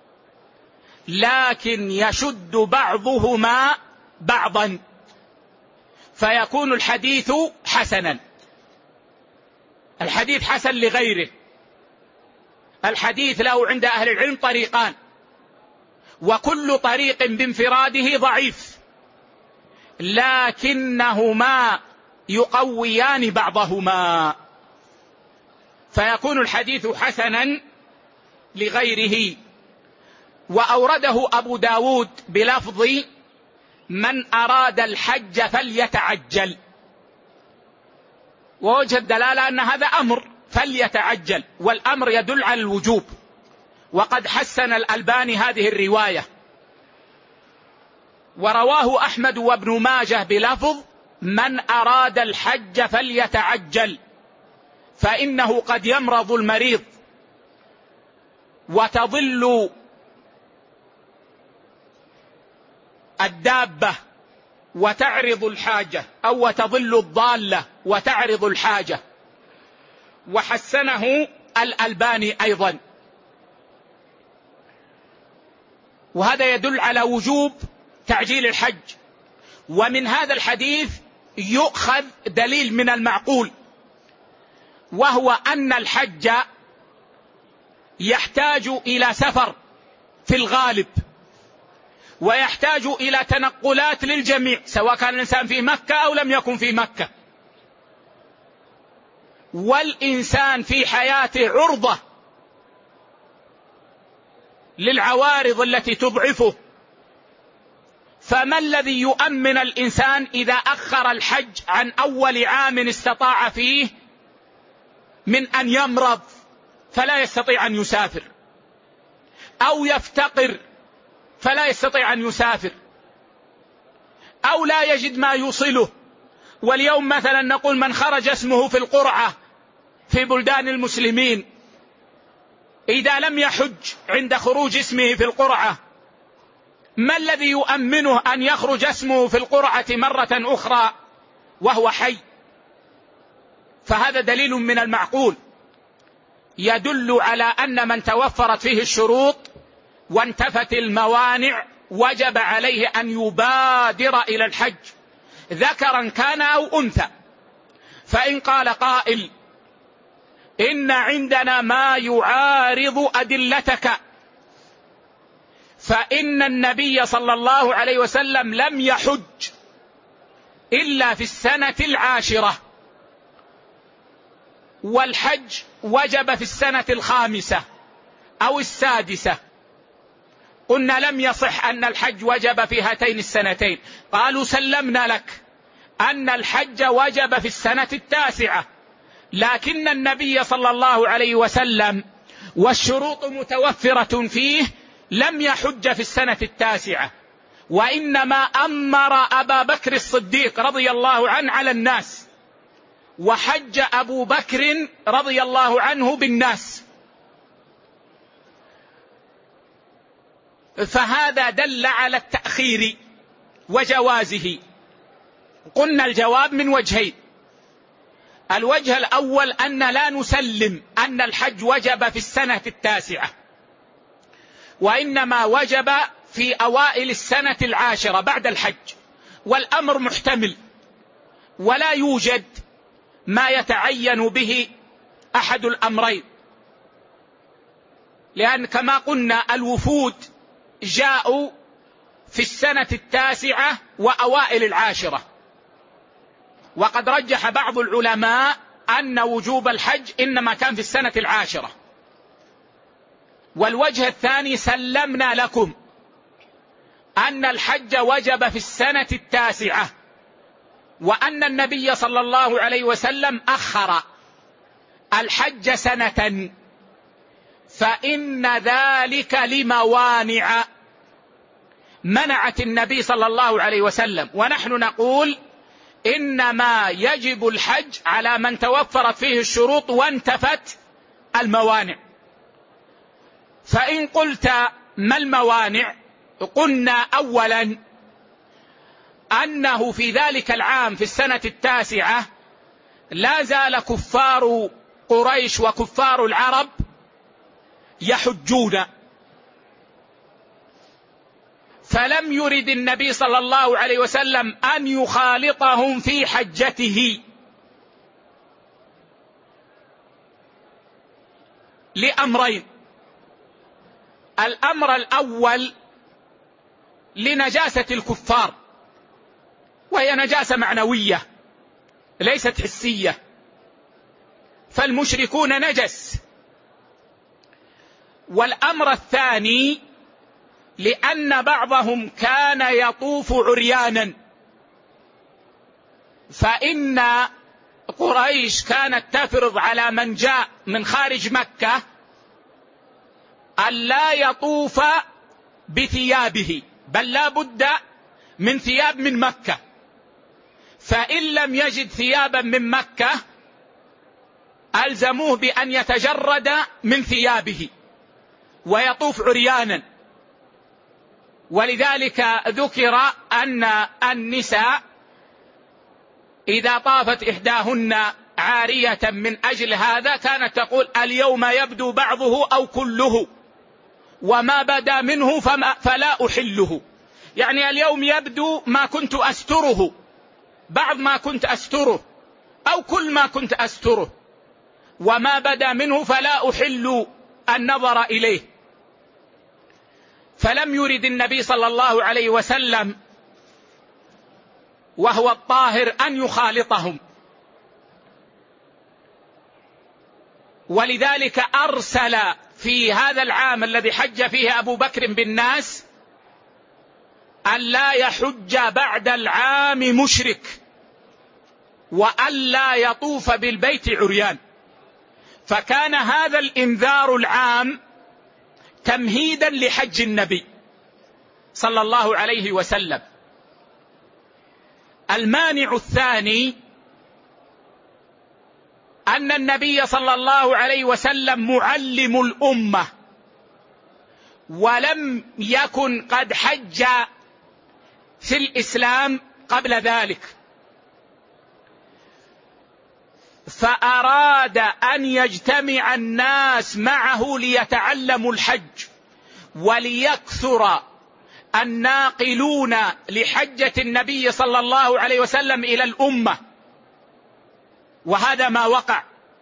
لكن يشد بعضهما بعضا، فيكون الحديث حسنا. الحديث حسن لغيره. الحديث له عند أهل العلم طريقان، وكل طريق بانفراده ضعيف، لكنهما يقويان بعضهما، فيكون الحديث حسنا لغيره. وأورده أبو داود بلفظ: من أراد الحج فليتعجل. ووجه الدلالة أن هذا أمر، فليتعجل، والأمر يدل على الوجوب، وقد حسن الألباني هذه الرواية. ورواه أحمد وابن ماجه بلفظ: من أراد الحج فليتعجل، فإنه قد يمرض المريض وتضل الدابة وتعرض الحاجة، أو وتضل الضالة وتعرض الحاجة. وحسنه الألباني أيضا. وهذا يدل على وجوب تعجيل الحج. ومن هذا الحديث يؤخذ دليل من المعقول، وهو أن الحج يحتاج إلى سفر في الغالب، ويحتاج إلى تنقلات للجميع، سواء كان الإنسان في مكة أو لم يكن في مكة. والإنسان في حياته عرضة للعوارض التي تضعفه، فما الذي يؤمن الإنسان إذا أخر الحج عن أول عام استطاع فيه من أن يمرض فلا يستطيع أن يسافر، أو يفتقر فلا يستطيع أن يسافر، أو لا يجد ما يوصله واليوم مثلا نقول من خرج اسمه في القرعة في بلدان المسلمين إذا لم يحج عند خروج اسمه في القرعة، ما الذي يؤمنه أن يخرج اسمه في القرعة مرة أخرى وهو حي؟ فهذا دليل من المعقول يدل على أن من توفرت فيه الشروط وانتفت الموانع وجب عليه أن يبادر إلى الحج، ذكرا كان أو أنثى. فإن قال قائل إن عندنا ما يعارض أدلتك، فإن النبي صلى الله عليه وسلم لم يحج إلا في السنة العاشرة، والحج وجب في السنة الخامسة أو السادسة. قلنا لم يصح أن الحج وجب في هاتين السنتين. قالوا سلمنا لك أن الحج وجب في السنة التاسعة، لكن النبي صلى الله عليه وسلم والشروط متوفرة فيه لم يحج في السنة التاسعة، وإنما أمر أبا بكر الصديق رضي الله عنه على الناس، وحج أبو بكر رضي الله عنه بالناس. فهذا دل على التأخير وجوازه. قلنا الجواب من وجهين: الوجه الأول أن لا نسلم أن الحج وجب في السنة التاسعة، وإنما وجب في أوائل السنة العاشرة بعد الحج، والأمر محتمل ولا يوجد ما يتعين به أحد الأمرين، لأن كما قلنا الوفود جاءوا في السنة التاسعة وأوائل العاشرة، وقد رجح بعض العلماء أن وجوب الحج إنما كان في السنة العاشرة. والوجه الثاني سلمنا لكم أن الحج وجب في السنة التاسعة، وأن النبي صلى الله عليه وسلم أخر الحج سنة، فإن ذلك لموانع منعت النبي صلى الله عليه وسلم، ونحن نقول إنما يجب الحج على من توفرت فيه الشروط وانتفت الموانع. فإن قلت ما الموانع؟ قلنا أولا أنه في ذلك العام في السنة التاسعة لا زال كفار قريش وكفار العرب يحجون، فلم يرد النبي صلى الله عليه وسلم أن يخالطهم في حجته، لأمرين: الأمر الأول لنجاسة الكفار، وهي نجاسة معنوية ليست حسية، فالمشركون نجس. والأمر الثاني لأن بعضهم كان يطوف عريانا، فإن قريش كانت تفرض على من جاء من خارج مكة أن لا يطوف بثيابه، بل لا بد من ثياب من مكة، فإن لم يجد ثيابا من مكة ألزموه بأن يتجرد من ثيابه ويطوف عريانا. ولذلك ذكر أن النساء إذا طافت إحداهن عارية من أجل هذا كانت تقول اليوم يبدو بعضه أو كله، وما بدا منه فلا أحله، يعني اليوم يبدو ما كنت أستره، بعض ما كنت أستره، أو كل ما كنت أستره، وما بدا منه فلا أحل النظر إليه. فلم يرد النبي صلى الله عليه وسلم وهو الطاهر أن يخالطهم، ولذلك أرسل في هذا العام الذي حج فيه أبو بكر بالناس أن لا يحج بعد العام مشرك، وأن لا يطوف بالبيت عريان. فكان هذا الإنذار العام تمهيدا لحج النبي صلى الله عليه وسلم. المانع الثاني أن النبي صلى الله عليه وسلم معلم الأمة، ولم يكن قد حج في الإسلام قبل ذلك، فأراد أن يجتمع الناس معه ليتعلموا الحج وليكثر الناقلون لحجة النبي صلى الله عليه وسلم إلى الأمة، وهذا ما وقع.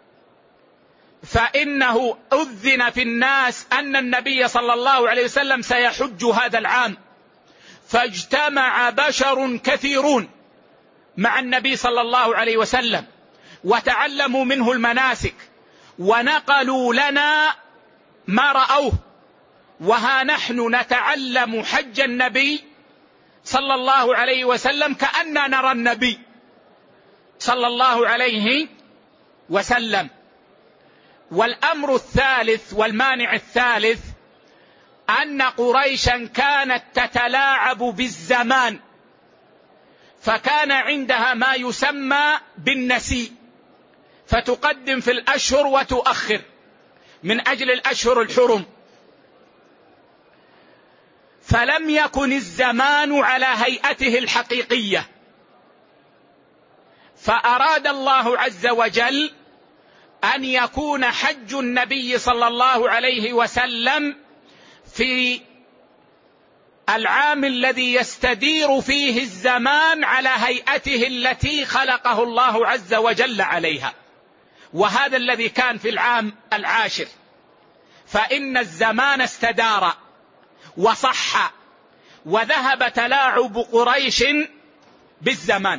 فإنه أذن في الناس أن النبي صلى الله عليه وسلم سيحج هذا العام، فاجتمع بشر كثيرون مع النبي صلى الله عليه وسلم وتعلموا منه المناسك ونقلوا لنا ما رأوه، وها نحن نتعلم حج النبي صلى الله عليه وسلم كأننا نرى النبي صلى الله عليه وسلم. والأمر الثالث والمانع الثالث أن قريشا كانت تتلاعب بالزمان، فكان عندها ما يسمى بالنسيء، فتقدم في الأشهر وتؤخر من أجل الأشهر الحرم، فلم يكن الزمان على هيئته الحقيقية. فأراد الله عز وجل أن يكون حج النبي صلى الله عليه وسلم في العام الذي يستدير فيه الزمان على هيئته التي خلقه الله عز وجل عليها، وهذا الذي كان في العام العاشر، فإن الزمان استدار وصح وذهب تلاعب قريش بالزمان،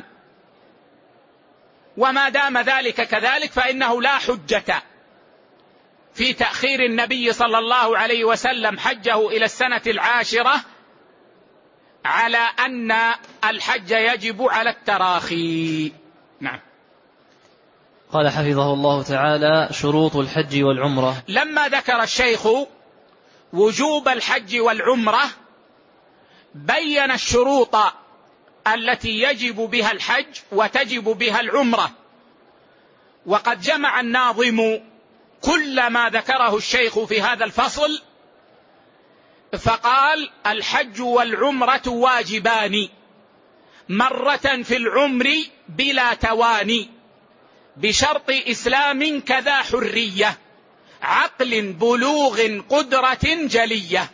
وما دام ذلك كذلك فإنه لا حجة في تأخير النبي صلى الله عليه وسلم حجه إلى السنة العاشرة على أن الحج يجب على التراخي. نعم. قال حفظه الله تعالى: شروط الحج والعمرة. لما ذكر الشيخ وجوب الحج والعمرة بين الشروط التي يجب بها الحج وتجب بها العمرة، وقد جمع الناظم كل ما ذكره الشيخ في هذا الفصل فقال: الحج والعمرة واجبان مرة في العمر بلا تواني، بشرط إسلام كذا حرية، عقل بلوغ قدرة جلية.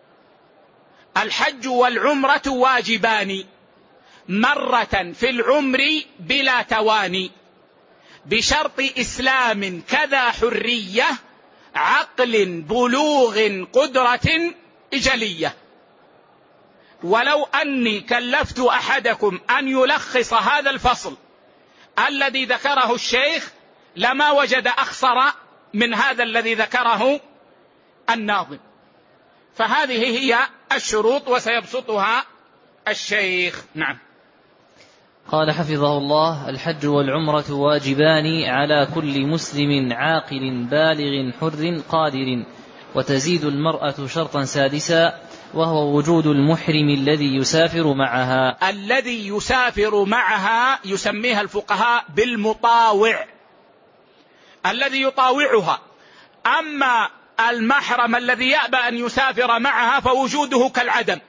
الحج والعمرة واجبان مرة في العمر بلا تواني، بشرط إسلام كذا حرية، عقل بلوغ قدرة جلية. ولو أني كلفت أحدكم أن يلخص هذا الفصل الذي ذكره الشيخ لما وجد أخصر من هذا الذي ذكره الناظم. فهذه هي الشروط وسيبسطها الشيخ. نعم. قال حفظه الله: الحج والعمرة واجبان على كل مسلم عاقل بالغ حر قادر، وتزيد المرأة شرطا سادسا وهو وجود المحرم الذي يسافر معها. الذي يسافر معها يسميها الفقهاء بالمطاوع، الذي يطاوعها. أما المحرم الذي يأبى أن يسافر معها فوجوده كالعدم.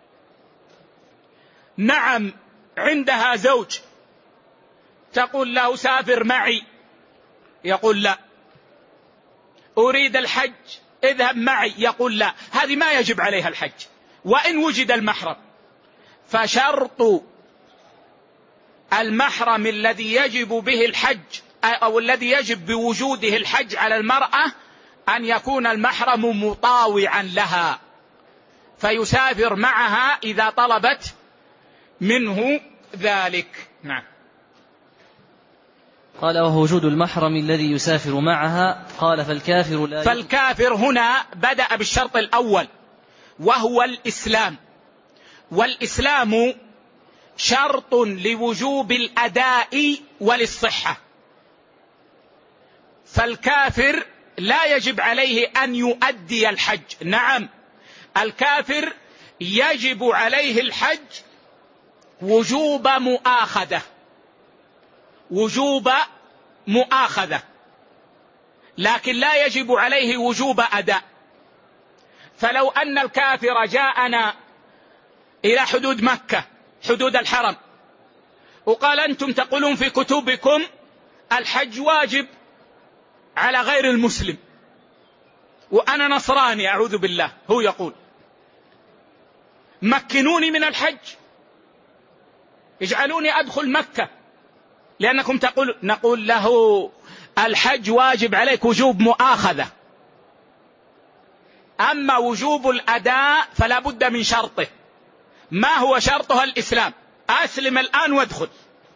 نعم، عندها زوج تقول له سافر معي، يقول لا. أريد الحج اذهب معي، يقول لا. هذه ما يجب عليها الحج وإن وجد المحرم. فشرط المحرم الذي يجب به الحج أو الذي يجب بوجوده الحج على المرأة أن يكون المحرم مطاوعا لها، فيسافر معها إذا طلبت منه ذلك. نعم. قال: وهو وجود المحرم الذي يسافر معها. قال: فالكافر لا فالكافر هنا بدأ بالشرط الأول وهو الإسلام، والإسلام شرط لوجوب الأداء وللصحة، فالكافر لا يجب عليه أن يؤدي الحج. نعم، الكافر يجب عليه الحج وجوب مؤاخذة، وجوب مؤاخذة، لكن لا يجب عليه وجوب أداء. فلو أن الكافر جاءنا إلى حدود مكة، حدود الحرم، وقال أنتم تقولون في كتبكم الحج واجب على غير المسلم، وأنا نصراني أعوذ بالله، هو يقول مكنوني من الحج، اجعلوني أدخل مكة لأنكم تقول، نقول له الحج واجب عليك وجوب مؤاخذة، أما وجوب الأداء فلا بد من شرطه. ما هو شرطها؟ الإسلام، أسلم الآن وادخل.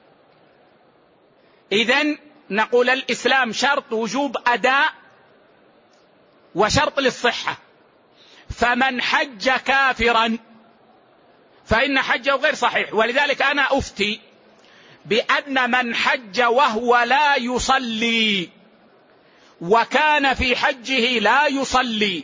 إذن نقول الإسلام شرط وجوب أداء وشرط للصحة. فمن حج كافرا فإن حجه غير صحيح، ولذلك أنا أفتي بأن من حج وهو لا يصلي وكان في حجه لا يصلي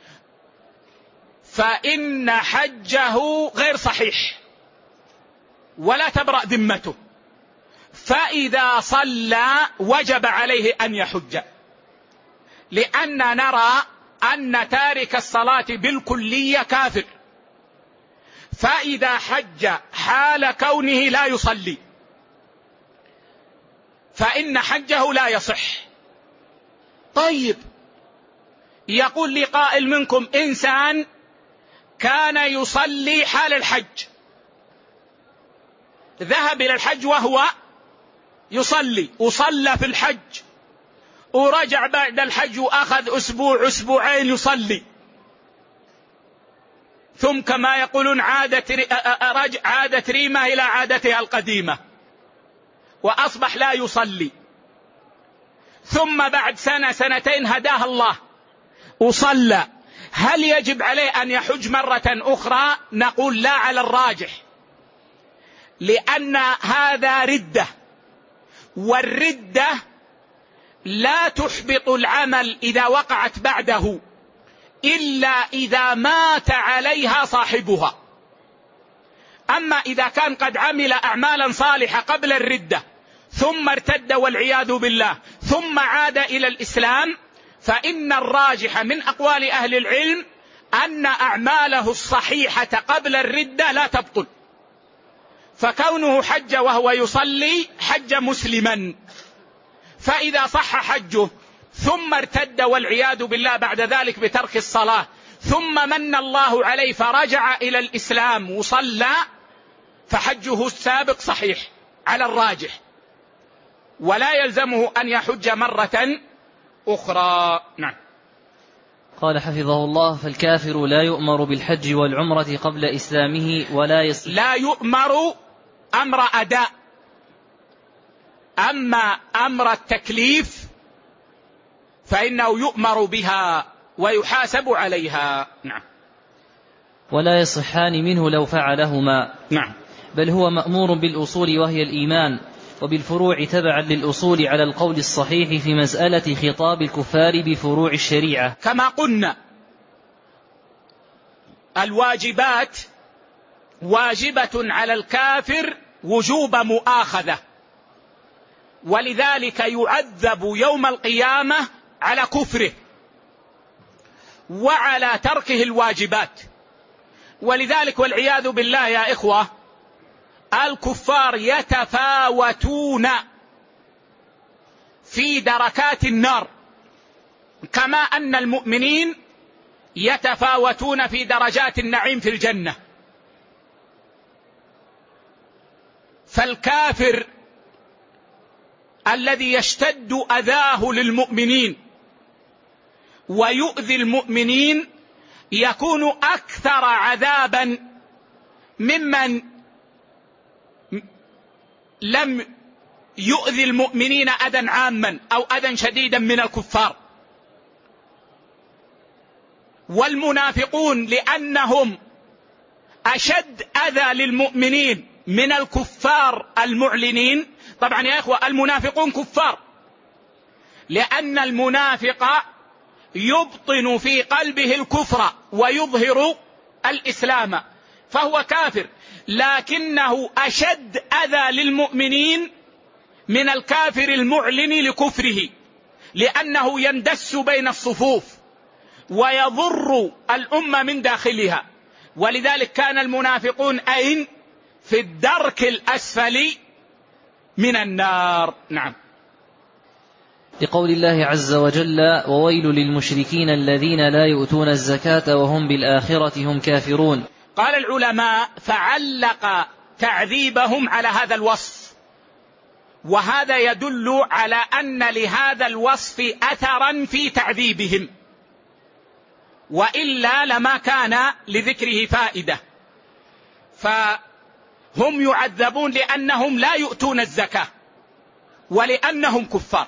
فإن حجه غير صحيح ولا تبرأ ذمته، فإذا صلى وجب عليه أن يحج، لأن نرى أن تارك الصلاة بالكلية كافر، فإذا حج حال كونه لا يصلي فإن حجه لا يصح. طيب، يقول لي قائل منكم إنسان كان يصلي حال الحج، ذهب إلى الحج وهو يصلي، وصلى في الحج، ورجع بعد الحج وأخذ أسبوع أسبوعين يصلي، ثم كما يقولون عادت عادت ريمة إلى عادتها القديمة وأصبح لا يصلي، ثم بعد سنة سنتين هداه الله وصلى، هل يجب عليه أن يحج مرة أخرى؟ نقول لا على الراجح، لأن هذا ردة، والردة لا تحبط العمل إذا وقعت بعده إلا إذا مات عليها صاحبها. أما إذا كان قد عمل أعمالا صالحة قبل الردة ثم ارتد والعياذ بالله ثم عاد إلى الإسلام، فإن الراجح من أقوال أهل العلم أن أعماله الصحيحة قبل الردة لا تبطل، فكونه حج وهو يصلي حج مسلما، فإذا صح حجه ثم ارتد والعياذ بالله بعد ذلك بترك الصلاة ثم من الله عليه فرجع إلى الإسلام وصلى، فحجه السابق صحيح على الراجح، ولا يلزمه أن يحج مرة أخرى. نعم. قال حفظه الله: فالكافر لا يؤمر بالحج والعمرة قبل إسلامه ولا يصح. لا يؤمر أمر أداء، أما أمر التكليف فإنه يؤمر بها ويحاسب عليها. نعم. ولا يصحان منه لو فعلهما. نعم. بل هو مأمور بالأصول وهي الإيمان، وبالفروع تبعا للأصول على القول الصحيح في مسألة خطاب الكفار بفروع الشريعة. كما قلنا الواجبات واجبة على الكافر وجوب مؤاخذة، ولذلك يعذب يوم القيامة على كفره وعلى تركه الواجبات. ولذلك والعياذ بالله يا إخوة الكفار يتفاوتون في دركات النار كما أن المؤمنين يتفاوتون في درجات النعيم في الجنة. فالكافر الذي يشتد أذاه للمؤمنين ويؤذي المؤمنين يكون أكثر عذابا ممن لم يؤذي المؤمنين أذى عاما أو أذى شديدا من الكفار. والمنافقون لأنهم أشد أذى للمؤمنين من الكفار المعلنين. طبعا يا إخوة المنافقون كفار، لأن المنافق يبطن في قلبه الكفر ويظهر الإسلام، فهو كافر. لكنه أشد أذى للمؤمنين من الكافر المعلن لكفره، لأنه يندس بين الصفوف ويضر الأمة من داخلها. ولذلك كان المنافقون أين؟ في الدرك الأسفل من النار. نعم. لقول الله عز وجل: وويل للمشركين الذين لا يؤتون الزكاة وهم بالآخرة هم كافرون. قال العلماء: فعلق تعذيبهم على هذا الوصف، وهذا يدل على أن لهذا الوصف أثرا في تعذيبهم، وإلا لما كان لذكره فائدة. فهم يعذبون لأنهم لا يؤتون الزكاة، ولأنهم كفار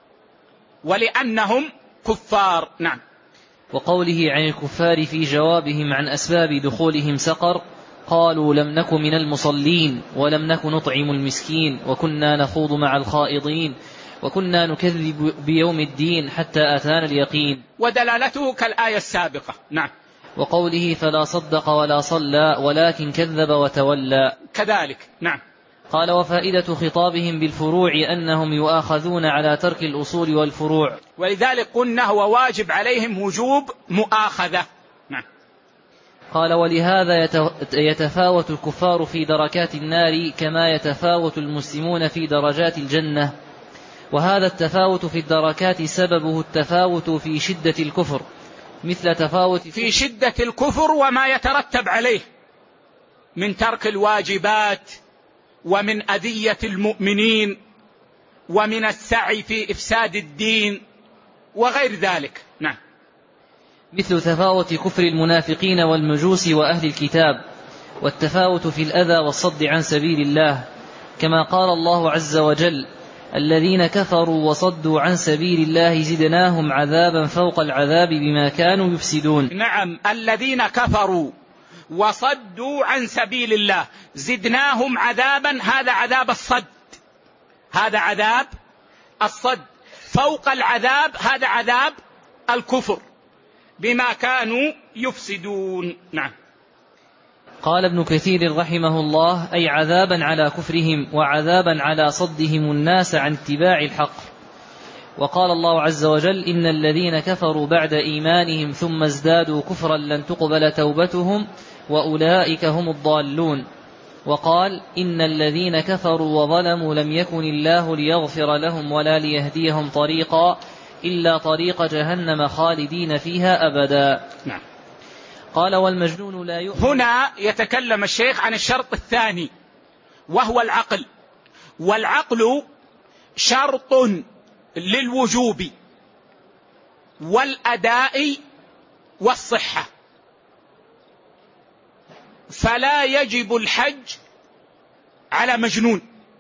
ولأنهم كفار. نعم. وقوله عن الكفار في جوابهم عن أسباب دخولهم سقر: قالوا لم نك من المصلين ولم نك نطعم المسكين وكنا نخوض مع الخائضين وكنا نكذب بيوم الدين حتى أتانا اليقين. ودلالته كالآية السابقة. نعم. وقوله: فلا صدق ولا صلى ولكن كذب وتولى، كذلك. نعم. قال: وفائدة خطابهم بالفروع أنهم يؤاخذون على ترك الأصول والفروع، ولذلك قلنا هو واجب عليهم وجوب مؤاخذة. نعم. قال: ولهذا يتفاوت الكفار في دركات النار كما يتفاوت المسلمون في درجات الجنة، وهذا التفاوت في الدركات سببه التفاوت في شدة الكفر، مثل تفاوت في شدة الكفر وما يترتب عليه من ترك الواجبات ومن أذية المؤمنين ومن السعي في إفساد الدين وغير ذلك. نعم. مثل تفاوت كفر المنافقين والمجوس وأهل الكتاب، والتفاوت في الأذى والصد عن سبيل الله، كما قال الله عز وجل: الذين كفروا وصدوا عن سبيل الله زدناهم عذابا فوق العذاب بما كانوا يفسدون. نعم. الذين كفروا وصدوا عن سبيل الله زدناهم عذابا، هذا عذاب الصد، هذا عذاب الصد. فوق العذاب هذا عذاب الكفر بما كانوا يفسدون. نعم. قال ابن كثير رحمه الله: أي عذابا على كفرهم وعذابا على صدهم الناس عن اتباع الحق. وقال الله عز وجل: إن الذين كفروا بعد إيمانهم ثم ازدادوا كفرا لن تقبل توبتهم وأولئك هم الضالون. وقال: إن الذين كفروا وظلموا لم يكن الله ليغفر لهم ولا ليهديهم طريقا إلا طريق جهنم خالدين فيها أبدا. نعم. قال: والمجنون لا يؤمن. هنا يتكلم الشيخ عن الشرط الثاني وهو العقل، والعقل شرط للوجوب والأداء والصحة، فلا يجب الحج على مجنون،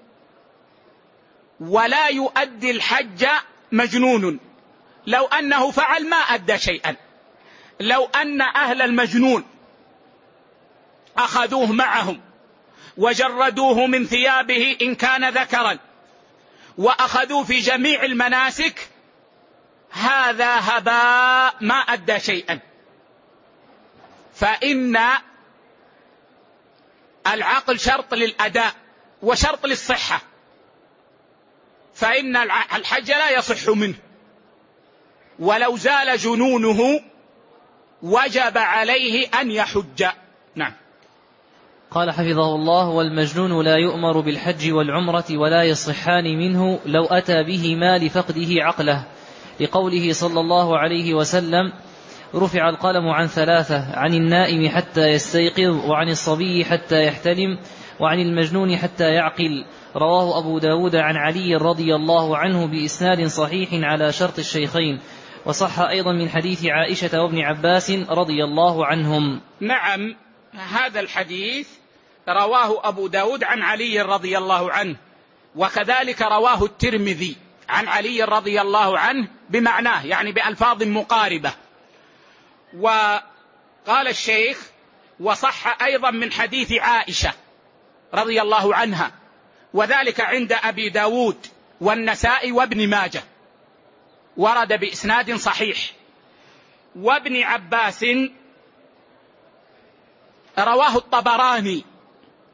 ولا يؤدي الحج مجنون لو أنه فعل ما أدى شيئا. لو أن أهل المجنون أخذوه معهم وجردوه من ثيابه إن كان ذكرا وأخذوه في جميع المناسك، هذا هباء ما أدى شيئا. فإن العقل شرط للأداء وشرط للصحة، فإن الحج لا يصح منه، ولو زال جنونه وجب عليه أن يحج. نعم. قال حفظه الله: والمجنون لا يؤمر بالحج والعمرة ولا يصحان منه لو أتى بهما لفقده عقله، لقوله صلى الله عليه وسلم: رفع القلم عن ثلاثة: عن النائم حتى يستيقظ، وعن الصبي حتى يحتلم، وعن المجنون حتى يعقل. رواه أبو داود عن علي رضي الله عنه بإسناد صحيح على شرط الشيخين، وصح أيضا من حديث عائشة وابن عباس رضي الله عنهم. نعم. هذا الحديث رواه أبو داود عن علي رضي الله عنه، وكذلك رواه الترمذي عن علي رضي الله عنه بمعناه، يعني بألفاظ مقاربة. وقال الشيخ: وصح أيضا من حديث عائشة رضي الله عنها، وذلك عند أبي داود والنسائي وابن ماجه، ورد بإسناد صحيح. وابن عباس رواه الطبراني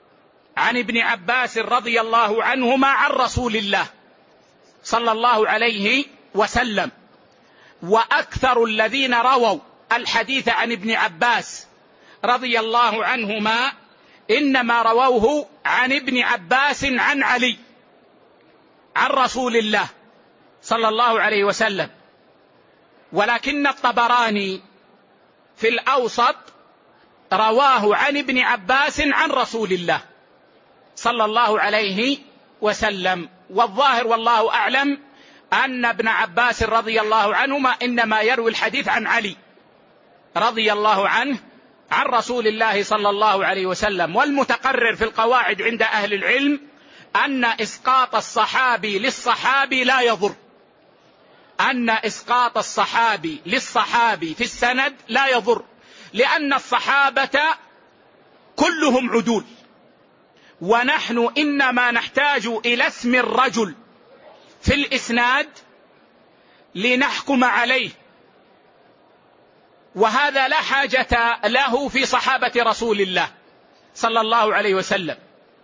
عن ابن عباس رضي الله عنهما عن رسول الله صلى الله عليه وسلم. وأكثر الذين رووا الحديث عن ابن عباس رضي الله عنهما إنما رووه عن ابن عباس عن علي عن رسول الله صلى الله عليه وسلم. ولكن الطبراني في الأوسط رواه عن ابن عباس عن رسول الله صلى الله عليه وسلم. والظاهر والله أعلم أن ابن عباس رضي الله عنهما إنما يروي الحديث عن علي رضي الله عنه عن رسول الله صلى الله عليه وسلم. والمتقرر في القواعد عند أهل العلم أن إسقاط الصحابي للصحابي لا يضر، أن إسقاط الصحابي للصحابي في السند لا يضر، لأن الصحابة كلهم عدول، ونحن إنما نحتاج إلى اسم الرجل في الإسناد لنحكم عليه، وهذا لا حاجة له في صحابة رسول الله صلى الله عليه وسلم.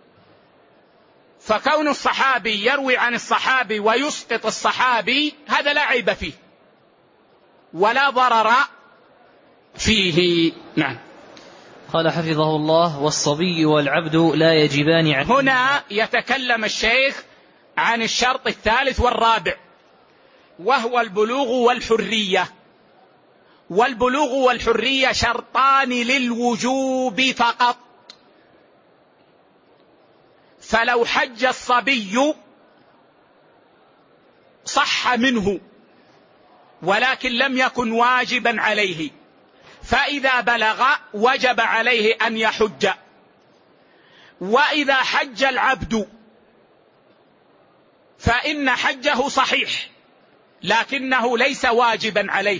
فكون الصحابي يروي عن الصحابي ويسقط الصحابي هذا لا عيب فيه ولا ضرر فيه. نعم. قال حفظه الله: والصبي والعبد لا يجبان عن. هنا يتكلم الشيخ عن الشرط الثالث والرابع، وهو البلوغ والحرية. والبلوغ والحرية شرطان للوجوب فقط. فلو حج الصبي صح منه ولكن لم يكن واجبا عليه، فإذا بلغ وجب عليه أن يحج. وإذا حج العبد فإن حجه صحيح لكنه ليس واجبا عليه،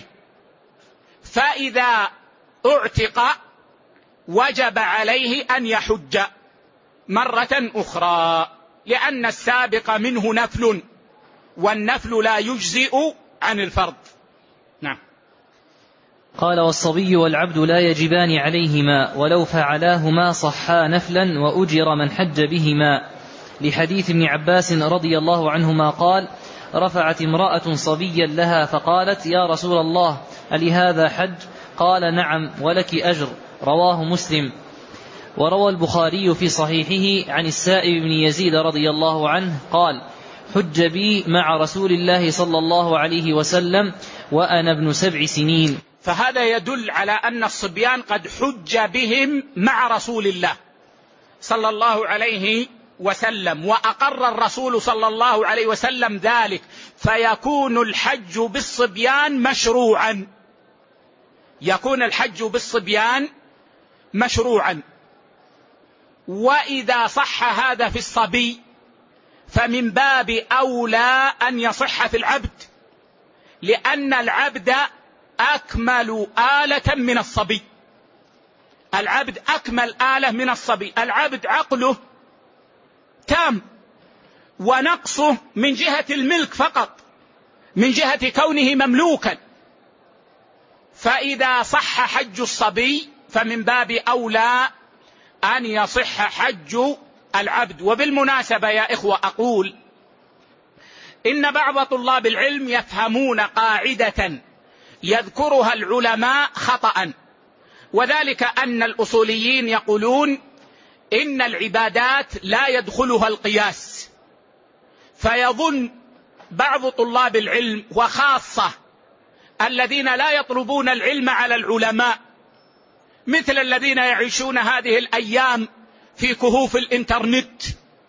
فإذا اعتق وجب عليه أن يحج مرة أخرى، لأن السابق منه نفل، والنفل لا يجزئ عن الفرض. نعم. قال: والصبي والعبد لا يجبان عليهما ولو فعلاهما صحا نفلا وأجر من حج بهما، لحديث ابن عباس رضي الله عنهما قال: رفعت امرأة صبيا لها فقالت: يا رسول الله ألهذا حج؟ قال: نعم ولك أجر. رواه مسلم. وروى البخاري في صحيحه عن السائب بن يزيد رضي الله عنه قال: حج بي مع رسول الله صلى الله عليه وسلم وأنا ابن سبع سنين. فهذا يدل على أن الصبيان قد حج بهم مع رسول الله صلى الله عليه وسلم، وأقر الرسول صلى الله عليه وسلم ذلك، فيكون الحج بالصبيان مشروعا، يكون الحج بالصبيان مشروعا. وإذا صح هذا في الصبي فمن باب أولى أن يصح في العبد، لأن العبد أكمل آلة من الصبي، العبد أكمل آلة من الصبي. العبد عقله تام، ونقصه من جهة الملك فقط، من جهة كونه مملوكا. فإذا صح حج الصبي فمن باب أولى أن يصح حج العبد. وبالمناسبة يا إخوة أقول إن بعض طلاب العلم يفهمون قاعدة يذكرها العلماء خطأ، وذلك أن الأصوليين يقولون إن العبادات لا يدخلها القياس، فيظن بعض طلاب العلم وخاصة الذين لا يطلبون العلم على العلماء، مثل الذين يعيشون هذه الأيام في كهوف الإنترنت،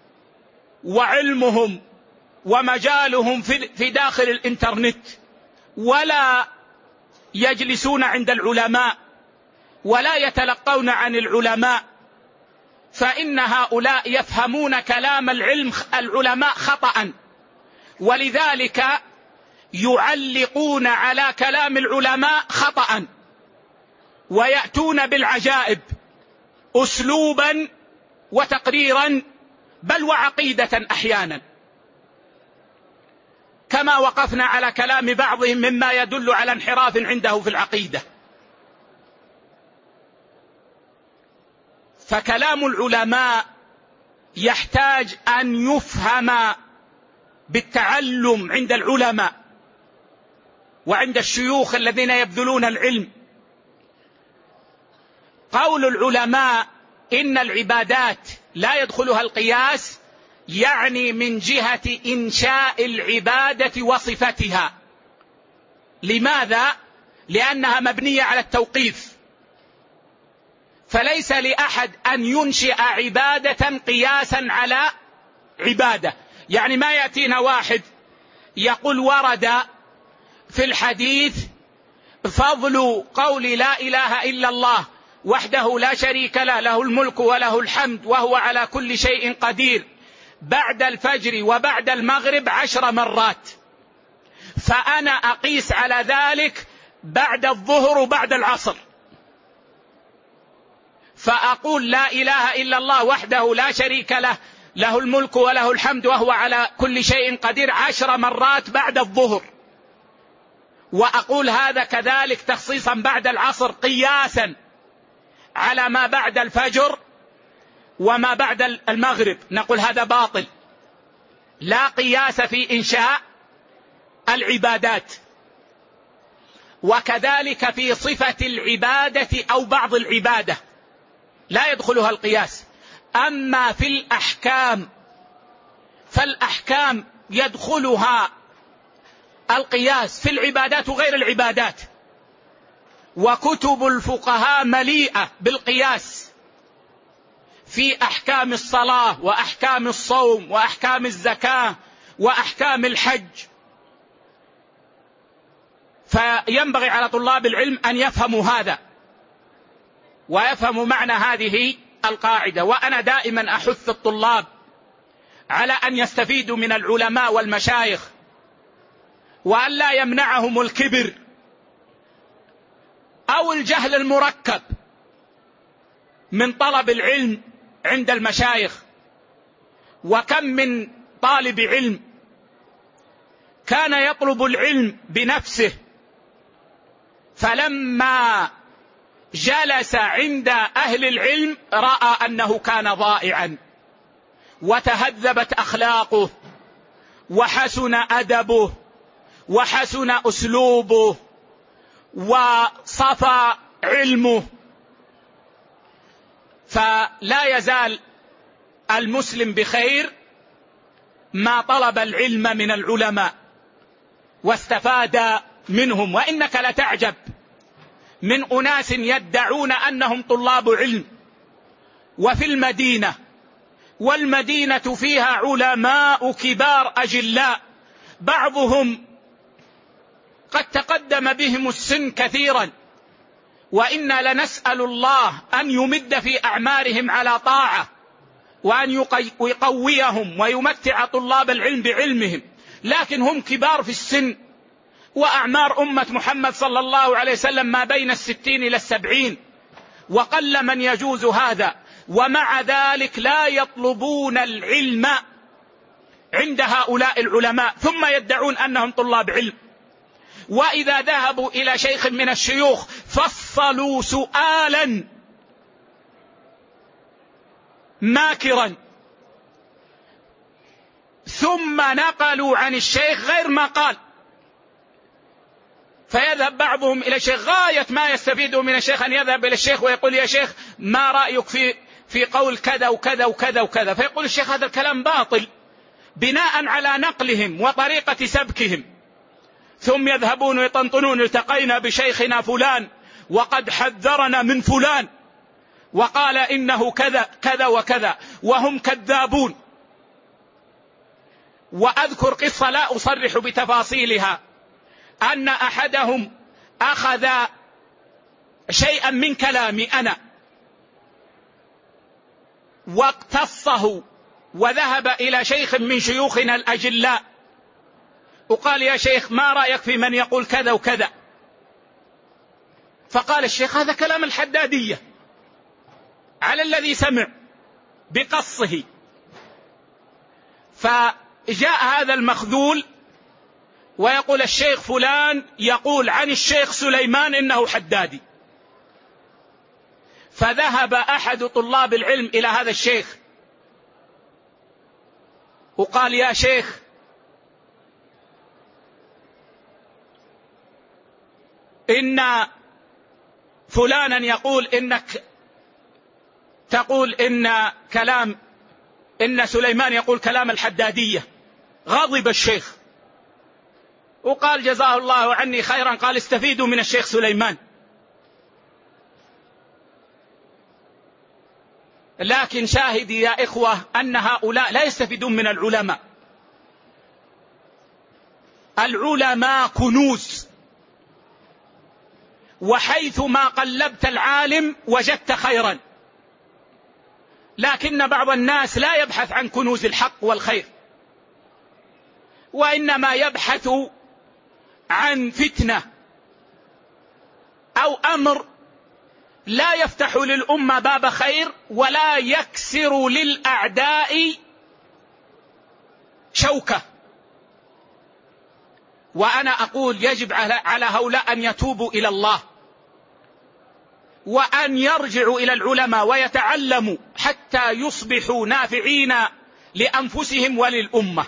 وعلمهم ومجالهم في داخل الإنترنت، ولا يجلسون عند العلماء ولا يتلقون عن العلماء، فإن هؤلاء يفهمون كلام العلم العلماء خطأ، ولذلك يعلقون على كلام العلماء خطأ، ويأتون بالعجائب أسلوبا وتقريرا بل وعقيدة أحيانا، كما وقفنا على كلام بعضهم مما يدل على انحراف عنده في العقيدة. فكلام العلماء يحتاج أن يفهم بالتعلم عند العلماء وعند الشيوخ الذين يبذلون العلم. قول العلماء إن العبادات لا يدخلها القياس يعني من جهة إنشاء العبادة وصفتها. لماذا؟ لأنها مبنية على التوقيف، فليس لأحد أن ينشئ عبادة قياسا على عبادة. يعني ما يأتينا واحد يقول ورد في الحديث فضل قول لا إله إلا الله وحده لا شريك له له الملك وله الحمد وهو على كل شيء قدير بعد الفجر وبعد المغرب عشر مرات، فأنا أقيس على ذلك بعد الظهر وبعد العصر، فأقول لا إله إلا الله وحده لا شريك له له الملك وله الحمد وهو على كل شيء قدير عشر مرات بعد الظهر، وأقول هذا كذلك تخصيصا بعد العصر قياسا على ما بعد الفجر وما بعد المغرب. نقول هذا باطل، لا قياس في إنشاء العبادات. وكذلك في صفة العبادة أو بعض العبادة لا يدخلها القياس. أما في الأحكام فالأحكام يدخلها القياس في العبادات وغير العبادات، وكتب الفقهاء مليئة بالقياس في أحكام الصلاة وأحكام الصوم وأحكام الزكاة وأحكام الحج. فينبغي على طلاب العلم أن يفهموا هذا ويفهموا معنى هذه القاعدة. وأنا دائما أحث الطلاب على أن يستفيدوا من العلماء والمشايخ، وأن لا يمنعهم الكبر أو الجهل المركب من طلب العلم عند المشايخ. وكم من طالب علم كان يطلب العلم بنفسه، فلما جلس عند أهل العلم رأى أنه كان ضائعا، وتهذبت أخلاقه وحسن أدبه وحسن أسلوبه وصفى علمه. فلا يزال المسلم بخير ما طلب العلم من العلماء واستفاد منهم. وإنك لتعجب من أناس يدعون أنهم طلاب علم وفي المدينة، والمدينة فيها علماء كبار أجلاء، بعضهم قد تقدم بهم السن كثيرا، وإنا لنسأل الله أن يمد في أعمارهم على طاعة، وأن يقويهم ويمتع طلاب العلم بعلمهم، لكن هم كبار في السن، وأعمار أمة محمد صلى الله عليه وسلم ما بين الستين إلى السبعين، وقل من يجوز هذا، ومع ذلك لا يطلبون العلم عند هؤلاء العلماء، ثم يدعون أنهم طلاب علم. وإذا ذهبوا إلى شيخ من الشيوخ فصلوا سؤالا ماكرا ثم نقلوا عن الشيخ غير ما قال، فيذهب بعضهم إلى الشيخ غاية ما يستفيدوا من الشيخ أن يذهب إلى الشيخ ويقول يا شيخ ما رأيك في في قول كذا وكذا وكذا وكذا، فيقول الشيخ هذا الكلام باطل بناء على نقلهم وطريقة سبكهم، ثم يذهبون ويطنطنون التقينا بشيخنا فلان وقد حذرنا من فلان وقال إنه كذا كذا وكذا، وهم كذابون. وأذكر قصة لا أصرح بتفاصيلها، أن أحدهم أخذ شيئا من كلامي أنا واقتصه وذهب إلى شيخ من شيوخنا الأجلاء وقال يا شيخ ما رأيك في من يقول كذا وكذا، فقال الشيخ هذا كلام الحدادية على الذي سمع بقصه. فجاء هذا المخذول ويقول الشيخ فلان يقول عن الشيخ سليمان إنه حدادي. فذهب أحد طلاب العلم إلى هذا الشيخ وقال يا شيخ إن فلانا يقول إنك تقول إن كلام إن سليمان يقول كلام الحدادية، غضب الشيخ وقال جزاه الله عني خيرا، قال استفيدوا من الشيخ سليمان. لكن شاهدي يا إخوة أن هؤلاء لا يستفيدون من العلماء. العلماء كنوز، وحيث ما قلبت العالم وجدت خيرا، لكن بعض الناس لا يبحث عن كنوز الحق والخير، وإنما يبحث عن فتنة أو أمر لا يفتح للأمة باب خير ولا يكسر للأعداء شوكة. وأنا أقول يجب على هؤلاء أن يتوبوا إلى الله وأن يرجعوا إلى العلماء ويتعلموا حتى يصبحوا نافعين لأنفسهم وللأمة.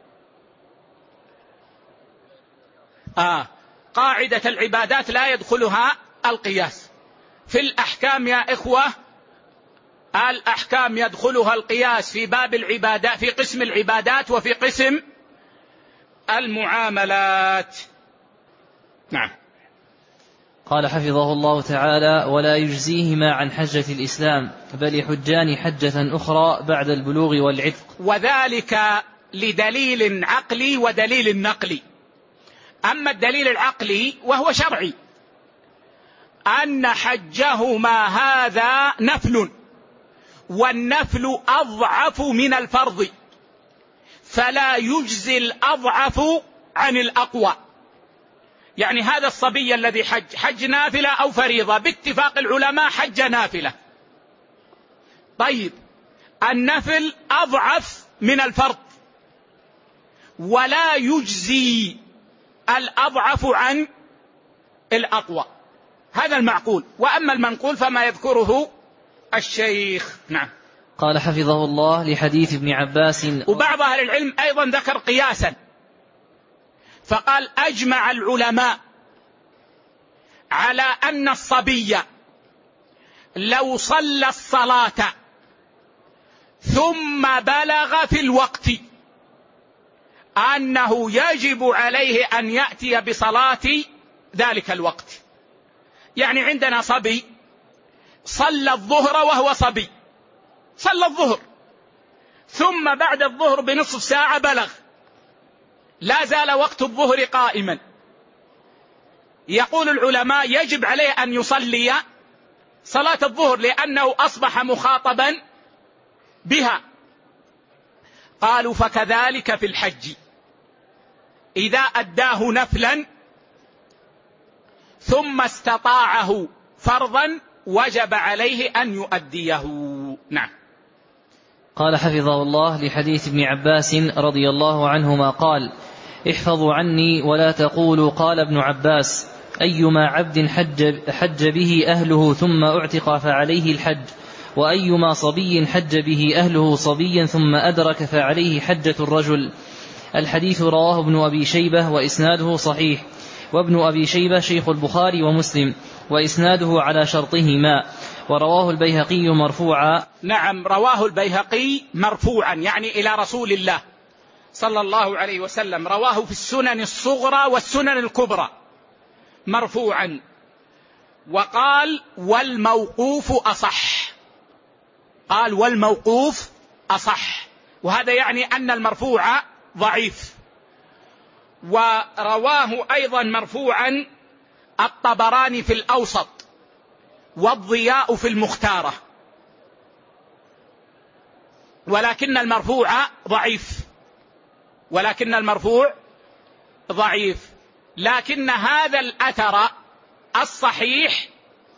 آه. قاعدة العبادات لا يدخلها القياس. في الأحكام يا إخوة الأحكام يدخلها القياس في باب العبادات، في قسم العبادات وفي قسم المعاملات. نعم. قال حفظه الله تعالى: ولا يجزيهما عن حجة الإسلام بل يحجان حجة أخرى بعد البلوغ والعتق، وذلك لدليل عقلي ودليل نقلي. أما الدليل العقلي وهو شرعي أن حجهما هذا نفل، والنفل أضعف من الفرض، فلا يجزي الأضعف عن الأقوى. يعني هذا الصبي الذي حج حج نافلة أو فريضة، باتفاق العلماء حج نافلة. طيب النفل أضعف من الفرض، ولا يجزي الأضعف عن الأقوى، هذا المعقول. وأما المنقول فما يذكره الشيخ. نعم. قال حفظه الله: لحديث ابن عباس. وبعض أهل العلم أيضا ذكر قياسا فقال: أجمع العلماء على أن الصبي لو صلى الصلاة ثم بلغ في الوقت أنه يجب عليه أن يأتي بصلاة ذلك الوقت. يعني عندنا صبي صلى الظهر وهو صبي، صلى الظهر ثم بعد الظهر بنصف ساعة بلغ، لا زال وقت الظهر قائما. يقول العلماء يجب عليه أن يصلي صلاة الظهر لأنه أصبح مخاطبا بها. قالوا: فكذلك في الحج، إذا أداه نفلا ثم استطاعه فرضا وجب عليه أن يؤديه. نعم. قال حفظه الله: لحديث ابن عباس رضي الله عنهما قال: احفظوا عني ولا تقولوا قال ابن عباس، أيما عبد حج, حج به أهله ثم اعتق فعليه الحج، وأيما صبي حج به أهله صبيا ثم أدرك فعليه حجة الرجل. الحديث رواه ابن أبي شيبة وإسناده صحيح، وابن أبي شيبة شيخ البخاري ومسلم، وإسناده على شرطهما، ورواه البيهقي مرفوعا. نعم، رواه البيهقي مرفوعا يعني إلى رسول الله صلى الله عليه وسلم، رواه في السنن الصغرى والسنن الكبرى مرفوعا. وقال: والموقوف أصح، قال والموقوف أصح، وهذا يعني أن المرفوع ضعيف. ورواه أيضا مرفوعا الطبراني في الأوسط والضياء في المختارة، ولكن المرفوع ضعيف، ولكن المرفوع ضعيف لكن هذا الأثر الصحيح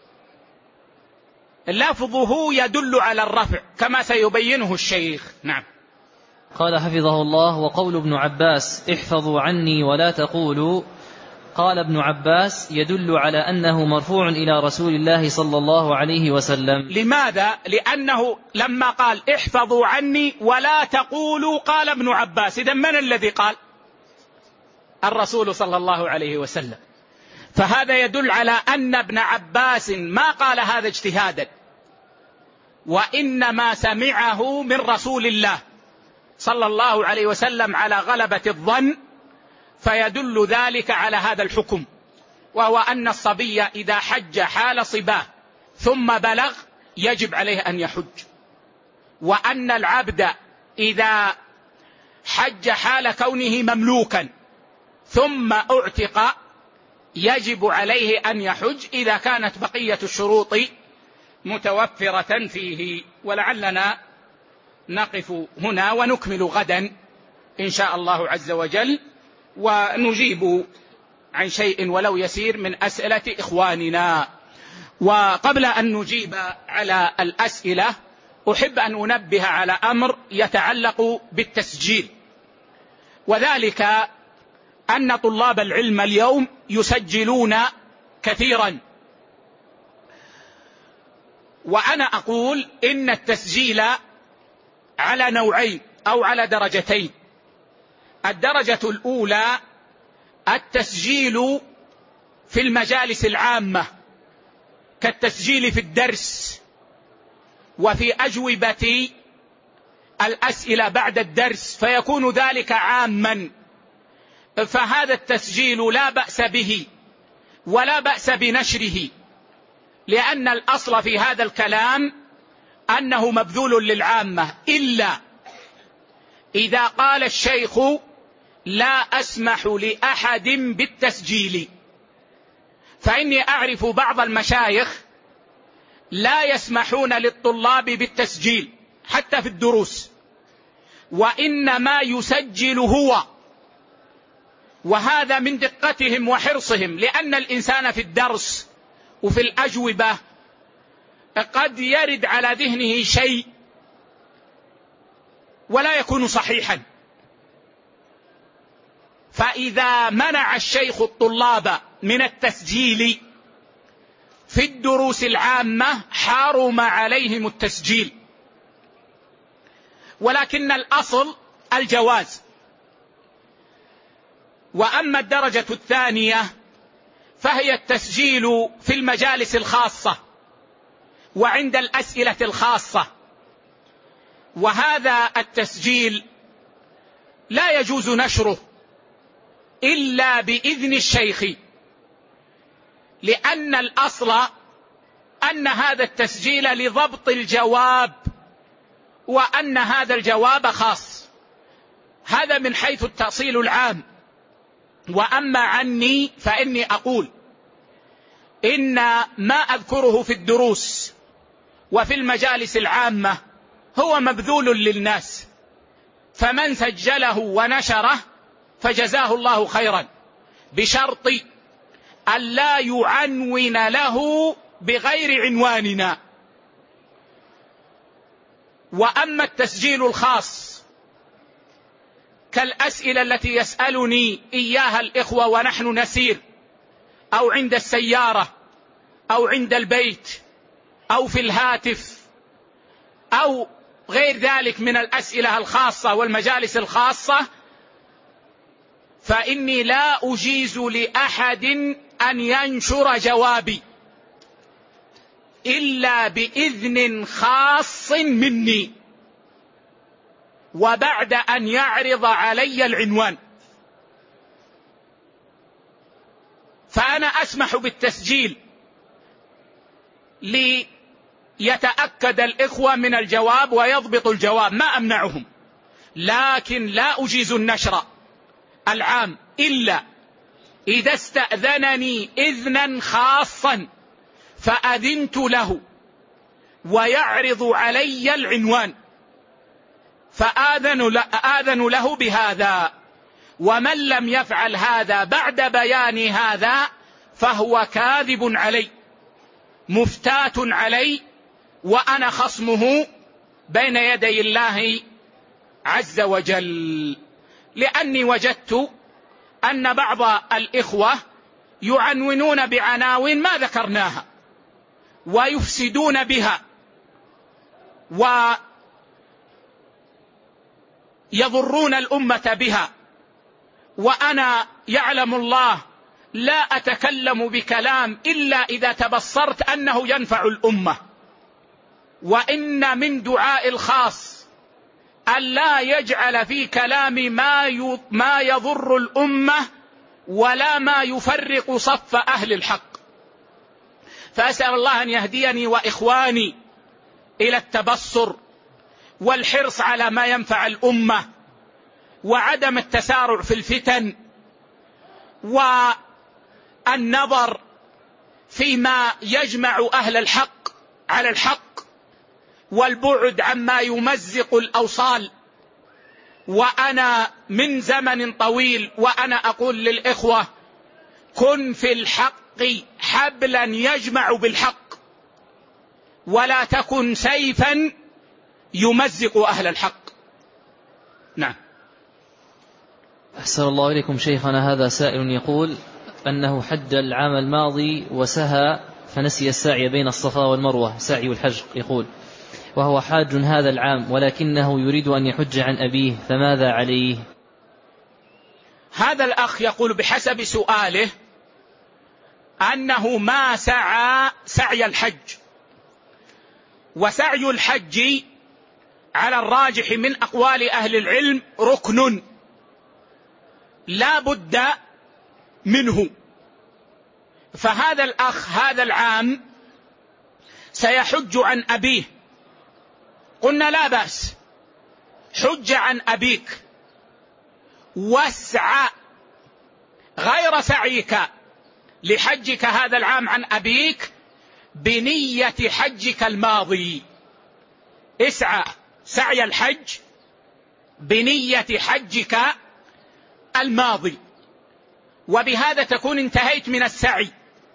لفظه يدل على الرفع كما سيبينه الشيخ. نعم. قال حفظه الله: وقول ابن عباس احفظوا عني ولا تقولوا، قال ابن عباس يدل على أنه مرفوع إلى رسول الله صلى الله عليه وسلم. لماذا؟ لأنه لما قال احفظوا عني ولا تقولوا قال ابن عباس، إذن من الذي قال؟ الرسول صلى الله عليه وسلم. فهذا يدل على أن ابن عباس ما قال هذا اجتهادا، وإنما سمعه من رسول الله صلى الله عليه وسلم على غلبة الظن، فيدل ذلك على هذا الحكم، وهو أن الصبي إذا حج حال صباه ثم بلغ يجب عليه أن يحج، وأن العبد إذا حج حال كونه مملوكا ثم اعتق يجب عليه أن يحج إذا كانت بقية الشروط متوفرة فيه. ولعلنا نقف هنا ونكمل غدا إن شاء الله عز وجل، ونجيب عن شيء ولو يسير من أسئلة إخواننا. وقبل أن نجيب على الأسئلة أحب أن أنبه على أمر يتعلق بالتسجيل، وذلك أن طلاب العلم اليوم يسجلون كثيرا، وأنا أقول إن التسجيل على نوعين أو على درجتين. الدرجة الأولى التسجيل في المجالس العامة كالتسجيل في الدرس وفي أجوبة الأسئلة بعد الدرس، فيكون ذلك عاما، فهذا التسجيل لا بأس به ولا بأس بنشره، لأن الأصل في هذا الكلام أنه مبذول للعامة، إلا إذا قال الشيخ لا أسمح لأحد بالتسجيل. فإني أعرف بعض المشايخ لا يسمحون للطلاب بالتسجيل حتى في الدروس، وإنما يسجل هو، وهذا من دقتهم وحرصهم، لأن الإنسان في الدرس وفي الأجوبة قد يرد على ذهنه شيء ولا يكون صحيحا، فإذا منع الشيخ الطلاب من التسجيل في الدروس العامة حرم عليهم التسجيل، ولكن الأصل الجواز. وأما الدرجة الثانية فهي التسجيل في المجالس الخاصة وعند الأسئلة الخاصة، وهذا التسجيل لا يجوز نشره إلا بإذن الشيخ، لأن الأصل أن هذا التسجيل لضبط الجواب، وأن هذا الجواب خاص. هذا من حيث التأصيل العام. وأما عني فإني أقول إن ما أذكره في الدروس وفي المجالس العامة هو مبذول للناس، فمن سجله ونشره فجزاه الله خيرا، بشرط أن لا يعنون له بغير عنواننا. وأما التسجيل الخاص كالأسئلة التي يسألني إياها الإخوة ونحن نسير، أو عند السيارة، أو عند البيت، أو في الهاتف، أو غير ذلك من الأسئلة الخاصة والمجالس الخاصة، فإني لا أجيز لأحد أن ينشر جوابي إلا بإذن خاص مني، وبعد أن يعرض علي العنوان. فأنا أسمح بالتسجيل ليتأكد الإخوة من الجواب ويضبط الجواب، ما أمنعهم، لكن لا أجيز النشر العام إلا إذا استأذنني إذنا خاصا فأذنت له ويعرض علي العنوان، فآذن له بهذا. ومن لم يفعل هذا بعد بيان هذا فهو كاذب علي، مفتات علي، وأنا خصمه بين يدي الله عز وجل. لأني وجدت أن بعض الإخوة يعنونون بعناوين ما ذكرناها ويفسدون بها ويضرون الأمة بها. وأنا يعلم الله لا أتكلم بكلام إلا إذا تبصرت أنه ينفع الأمة. وإن من دعاء الخاص أن لا يجعل في كلام ما ما يضر الأمة ولا ما يفرق صف أهل الحق. فأسأل الله أن يهديني وإخواني إلى التبصر والحرص على ما ينفع الأمة وعدم التسارع في الفتن والنظر فيما يجمع أهل الحق على الحق والبعد عما يمزق الأوصال. وأنا من زمن طويل وأنا أقول للإخوة كن في الحق حبلا يجمع بالحق ولا تكن سيفا يمزق أهل الحق. نعم. أحسن الله إليكم شيخنا. هذا سائل يقول أنه حج العام الماضي وسهى فنسي السعي بين الصفا والمروة، سعي الحج يقول، وهو حاج هذا العام ولكنه يريد أن يحج عن أبيه، فماذا عليه؟ هذا الأخ يقول بحسب سؤاله أنه ما سعى سعي الحج، وسعي الحج على الراجح من أقوال أهل العلم ركن لا بد منه. فهذا الأخ هذا العام سيحج عن أبيه. قلنا لا بأس، حج عن أبيك واسعى غير سعيك لحجك هذا العام عن أبيك بنية حجك الماضي. اسعى سعي الحج بنية حجك الماضي، وبهذا تكون انتهيت من السعي.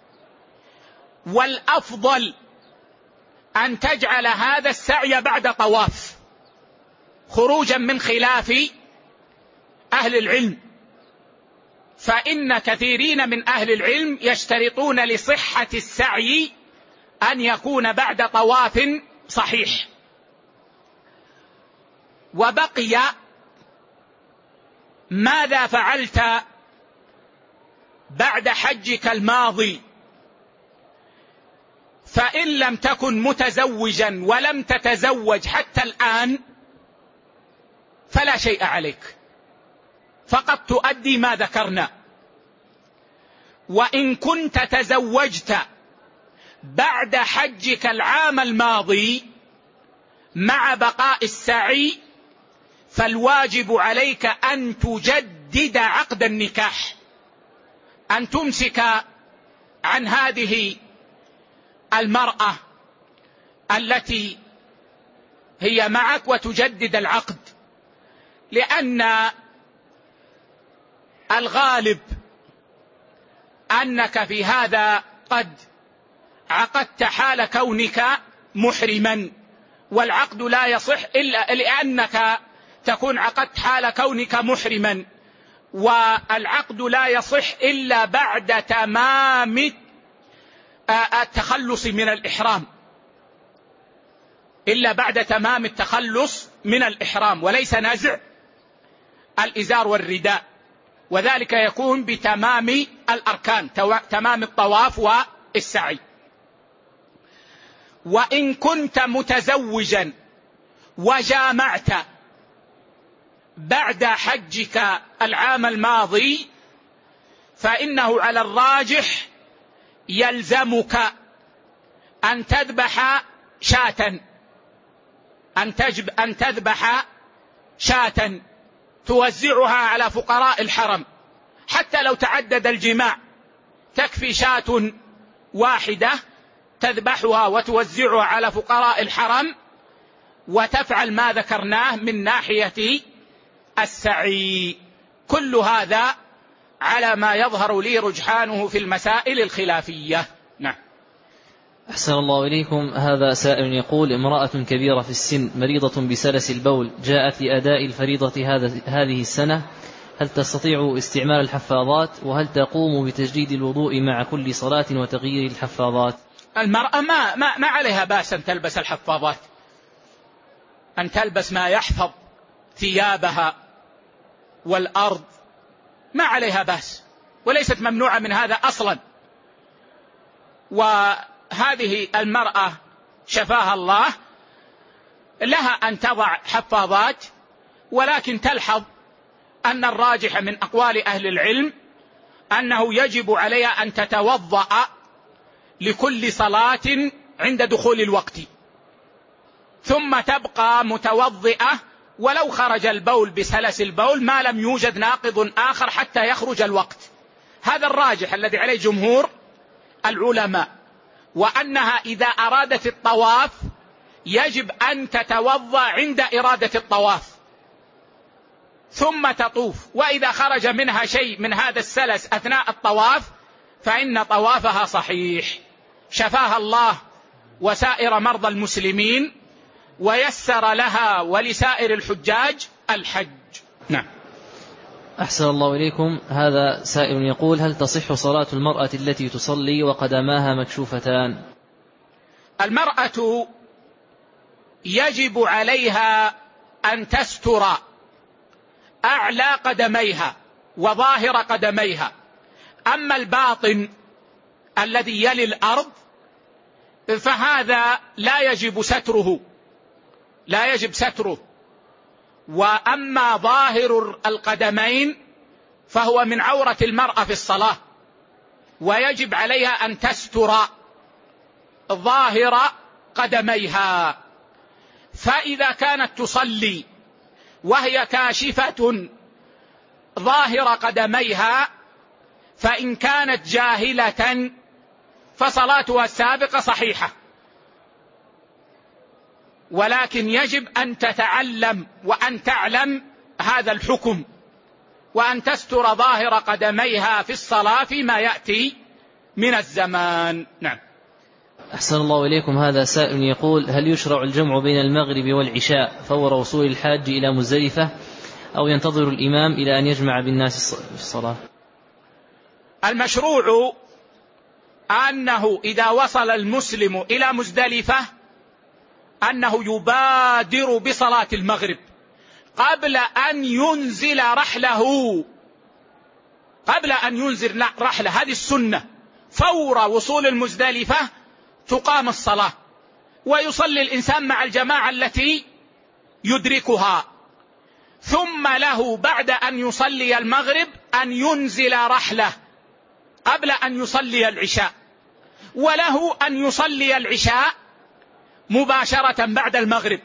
والأفضل أن تجعل هذا السعي بعد طواف، خروجا من خلاف أهل العلم، فإن كثيرين من أهل العلم يشترطون لصحة السعي أن يكون بعد طواف صحيح. وبقي ماذا فعلت بعد حجك الماضي؟ فإن لم تكن متزوجا ولم تتزوج حتى الآن فلا شيء عليك، فقط تؤدي ما ذكرنا. وإن كنت تزوجت بعد حجك العام الماضي مع بقاء السعي فالواجب عليك أن تجدد عقد النكاح، أن تمسك عن هذه المرأة التي هي معك وتجدد العقد، لأن الغالب أنك في هذا قد عقدت حال كونك محرما، والعقد لا يصح إلا لأنك تكون عقدت حال كونك محرما، والعقد لا يصح إلا بعد تمام التخلص من الإحرام، إلا بعد تمام التخلص من الإحرام، وليس نزع الإزار والرداء، وذلك يكون بتمام الأركان، تمام الطواف والسعي. وإن كنت متزوجا وجامعت بعد حجك العام الماضي فإنه على الراجح يلزمك أن تذبح شاة، أن, تجب أن تذبح شاة توزعها على فقراء الحرم، حتى لو تعدد الجماع تكفي شاة واحدة تذبحها وتوزعها على فقراء الحرم، وتفعل ما ذكرناه من ناحية السعي. كل هذا على ما يظهر لي رجحانه في المسائل الخلافية. نعم. أحسن الله إليكم. هذا سائل يقول امرأة كبيرة في السن مريضة بسلس البول جاءت لأداء الفريضة هذه السنة هل تستطيع استعمال الحفاظات؟ وهل تقوم بتجديد الوضوء مع كل صلاة وتغيير الحفاظات؟ المرأة ما, ما, ما عليها بأس أن تلبس الحفاظات، أن تلبس ما يحفظ ثيابها والأرض، ما عليها بأس، وليست ممنوعة من هذا أصلا. وهذه المرأة شفاها الله لها أن تضع حفاظات، ولكن تلحظ أن الراجح من أقوال أهل العلم أنه يجب عليها أن تتوضأ لكل صلاة عند دخول الوقت، ثم تبقى متوضئة ولو خرج البول بسلس البول ما لم يوجد ناقض آخر حتى يخرج الوقت. هذا الراجح الذي عليه جمهور العلماء، وأنها إذا أرادت الطواف يجب أن تتوضأ عند إرادة الطواف ثم تطوف، وإذا خرج منها شيء من هذا السلس أثناء الطواف فإن طوافها صحيح. شفاها الله وسائر مرضى المسلمين ويسر لها ولسائر الحجاج الحج. نعم. أحسن الله إليكم. هذا سائل يقول: هل تصح صلاة المرأة التي تصلي وقدماها مكشوفتان؟ المرأة يجب عليها أن تستر أعلى قدميها وظاهر قدميها، أما الباطن الذي يلي الأرض فهذا لا يجب ستره لا يجب ستره وأما ظاهر القدمين فهو من عورة المرأة في الصلاة، ويجب عليها أن تستر ظاهر قدميها. فإذا كانت تصلي وهي كاشفة ظاهر قدميها فإن كانت جاهلة فصلاتها السابقة صحيحة، ولكن يجب أن تتعلم وأن تعلم هذا الحكم، وأن تستر ظاهر قدميها في الصلاة فيما يأتي من الزمان. نعم. أحسن الله إليكم. هذا سائل يقول: هل يشرع الجمع بين المغرب والعشاء فور وصول الحاج إلى مزدلفة، أو ينتظر الإمام إلى أن يجمع بالناس في الصلاة؟ المشروع أنه إذا وصل المسلم إلى مزدلفة أنه يبادر بصلاة المغرب قبل أن ينزل رحله قبل أن ينزل رحله هذه السنة. فور وصول المزدلفة تقام الصلاة ويصلي الإنسان مع الجماعة التي يدركها، ثم له بعد أن يصلي المغرب أن ينزل رحله قبل أن يصلي العشاء، وله أن يصلي العشاء مباشرة بعد المغرب،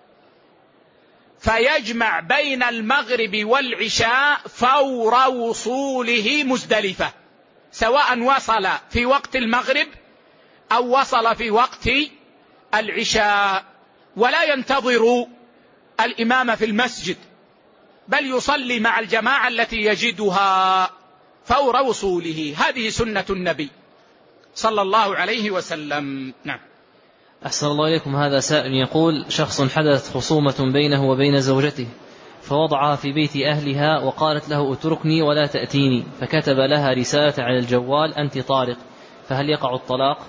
فيجمع بين المغرب والعشاء فور وصوله مزدلفة، سواء وصل في وقت المغرب أو وصل في وقت العشاء، ولا ينتظر الإمام في المسجد بل يصلي مع الجماعة التي يجدها فور وصوله. هذه سنة النبي صلى الله عليه وسلم. نعم. أحسن الله إليكم. هذا سائل يقول: شخص حدثت خصومة بينه وبين زوجته فوضعها في بيت أهلها وقالت له: اتركني ولا تأتيني، فكتب لها رسالة على الجوال: أنت طارق، فهل يقع الطلاق؟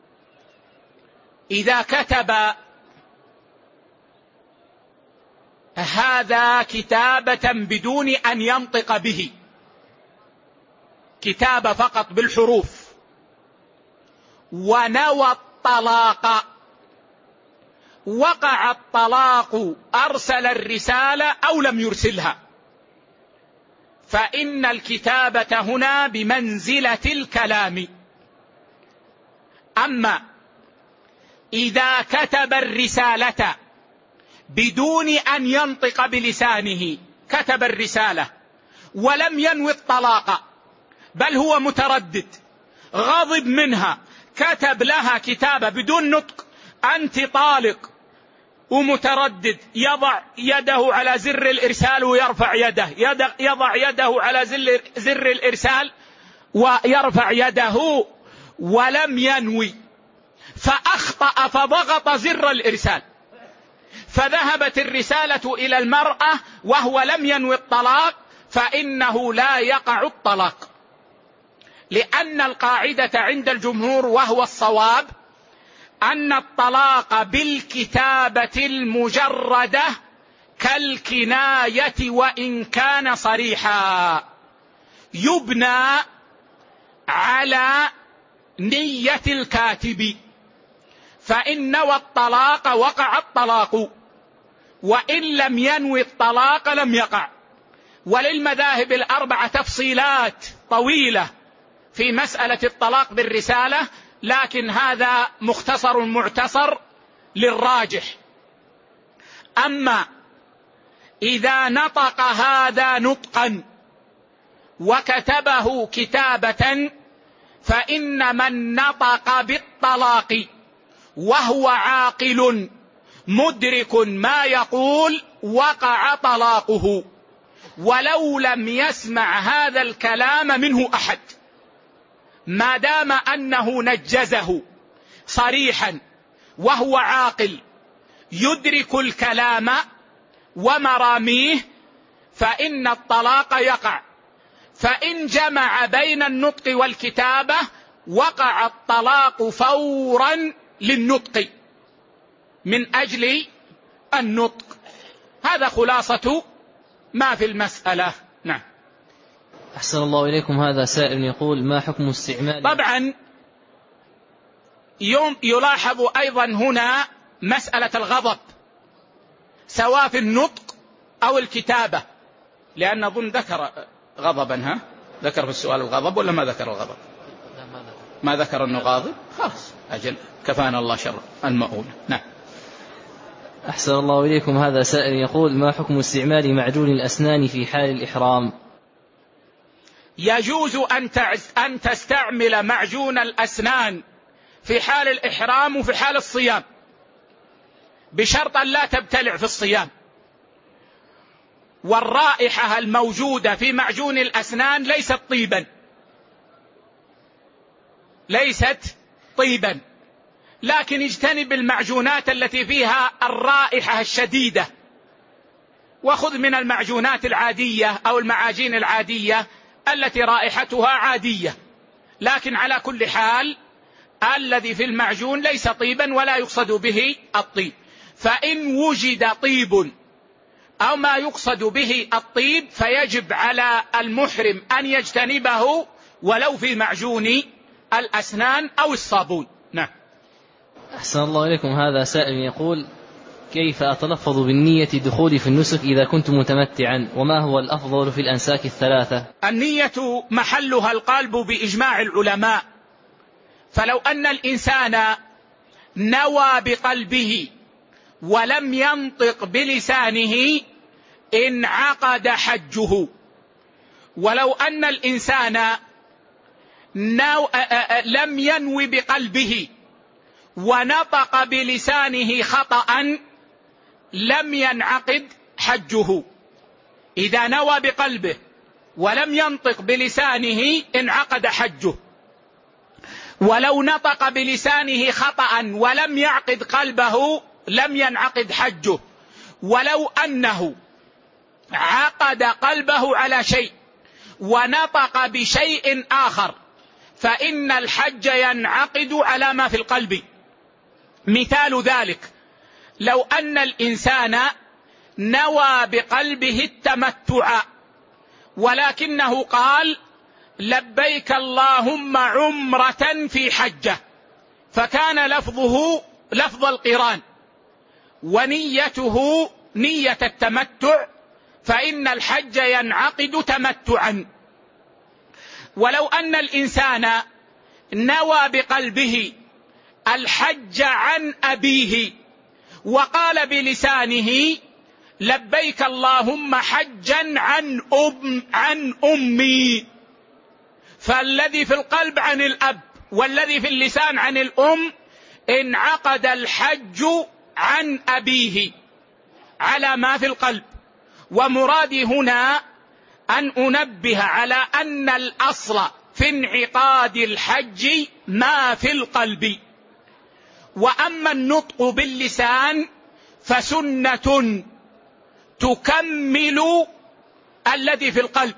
إذا كتب هذا كتابة بدون أن ينطق به، كتاب فقط بالحروف، ونوى الطلاق، وقع الطلاق أرسل الرسالة أو لم يرسلها، فإن الكتابة هنا بمنزلة الكلام. أما إذا كتب الرسالة بدون أن ينطق بلسانه، كتب الرسالة ولم ينوي الطلاق بل هو متردد، غضب منها، كتب لها كتابة بدون نطق: أنت طالق، ومتردد، يضع يده على زر الإرسال ويرفع يده، يضع يده على زر الإرسال ويرفع يده، ولم ينوي، فأخطأ فضغط زر الإرسال، فذهبت الرسالة إلى المرأة وهو لم ينوي الطلاق، فإنه لا يقع الطلاق، لأن القاعدة عند الجمهور وهو الصواب أن الطلاق بالكتابة المجردة كالكناية وإن كان صريحا، يبنى على نية الكاتب، فإن نوى الطلاق وقع الطلاق، وإن لم ينوي الطلاق لم يقع. وللمذاهب الأربعة تفصيلات طويلة في مسألة الطلاق بالرسالة، لكن هذا مختصر معتصر للراجح. أما إذا نطق هذا نطقا وكتبه كتابة، فإن من نطق بالطلاق وهو عاقل مدرك ما يقول وقع طلاقه، ولو لم يسمع هذا الكلام منه أحد، ما دام أنه نجزه صريحا وهو عاقل يدرك الكلام ومراميه، فإن الطلاق يقع. فإن جمع بين النطق والكتابة وقع الطلاق فورا للنطق من أجل النطق. هذا خلاصة ما في المسألة. نعم. أحسن الله إليكم. هذا سائل يقول: ما حكم استعمال؟ طبعا يوم يلاحظ أيضا هنا مسألة الغضب، سواء في النطق أو الكتابة، لأن أظن ذكر غضبا. ها ذكر في السؤال الغضب ولا ما ذكر الغضب؟ ما ذكر أنه غاضب. خلاص أجل، كفانا الله شر المؤونة. نعم. أحسن الله إليكم. هذا سائل يقول: ما حكم استعمال معجون الأسنان في حال الإحرام؟ يجوز أن تستعمل معجون الأسنان في حال الإحرام وفي حال الصيام، بشرط أن لا تبتلع في الصيام. والرائحة الموجودة في معجون الأسنان ليست طيبا، ليست طيبا، لكن اجتنب المعجونات التي فيها الرائحة الشديدة، وخذ من المعجونات العادية أو المعاجين العادية التي رائحتها عادية. لكن على كل حال الذي في المعجون ليس طيبا ولا يقصد به الطيب، فإن وجد طيب أو ما يقصد به الطيب فيجب على المحرم أن يجتنبه ولو في معجون الأسنان أو الصابون. نعم. أحسن الله إليكم. هذا سائل يقول: كيف أتلفظ بالنية دخولي في النسك إذا كنت متمتعا، وما هو الأفضل في الأنساك الثلاثة؟ النية محلها القلب بإجماع العلماء، فلو أن الإنسان نوى بقلبه ولم ينطق بلسانه انعقد حجه. ولو أن الإنسان نو... لم ينوي بقلبه ونطق بلسانه خطأ لم ينعقد حجه. إذا نوى بقلبه ولم ينطق بلسانه انعقد حجه. ولو نطق بلسانه خطأ ولم يعقد قلبه لم ينعقد حجه. ولو أنه عقد قلبه على شيء ونطق بشيء آخر فإن الحج ينعقد على ما في القلب. مثال ذلك: لو أن الإنسان نوى بقلبه التمتع ولكنه قال لبيك اللهم عمرة في حجة، فكان لفظه لفظ القران ونيته نية التمتع، فإن الحج ينعقد تمتعا. ولو أن الإنسان نوى بقلبه الحج عن أبيه وقال بلسانه لبيك اللهم حجا عن أم عن أمي، فالذي في القلب عن الأب والذي في اللسان عن الأم انعقد الحج عن أبيه على ما في القلب. ومرادي هنا أن أنبه على أن الأصل في انعقاد الحج ما في القلب، وأما النطق باللسان فسنة تكمل الذي في القلب.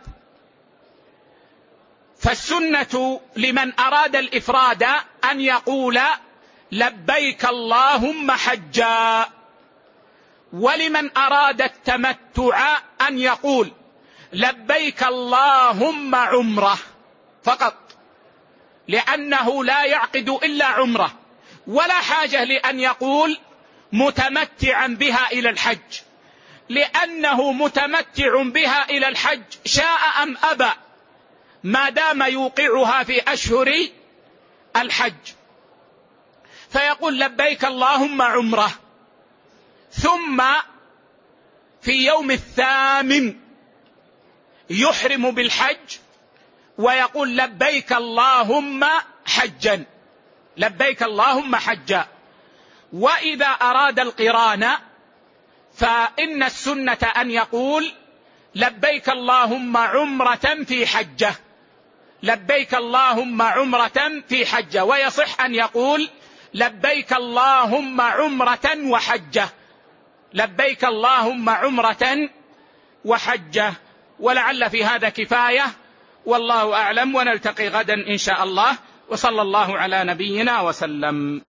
فالسنة لمن أراد الإفراد أن يقول لبيك اللهم حجا، ولمن أراد التمتع أن يقول لبيك اللهم عمرة فقط، لأنه لا يعقد إلا عمرة، ولا حاجة لأن يقول متمتعا بها إلى الحج، لأنه متمتع بها إلى الحج شاء أم أبى ما دام يوقعها في أشهر الحج. فيقول لبيك اللهم عمرة، ثم في يوم الثامن يحرم بالحج ويقول لبيك اللهم حجا، لبيك اللهم حجا. وإذا أراد القران فإن السنة أن يقول لبيك اللهم عمرة في حجة، لبيك اللهم عمرة في حجة. ويصح أن يقول لبيك اللهم عمرة وحجة، لبيك اللهم عمرة وحجة. ولعل في هذا كفاية، والله أعلم، ونلتقي غدا إن شاء الله، وصلى الله على نبينا وسلم.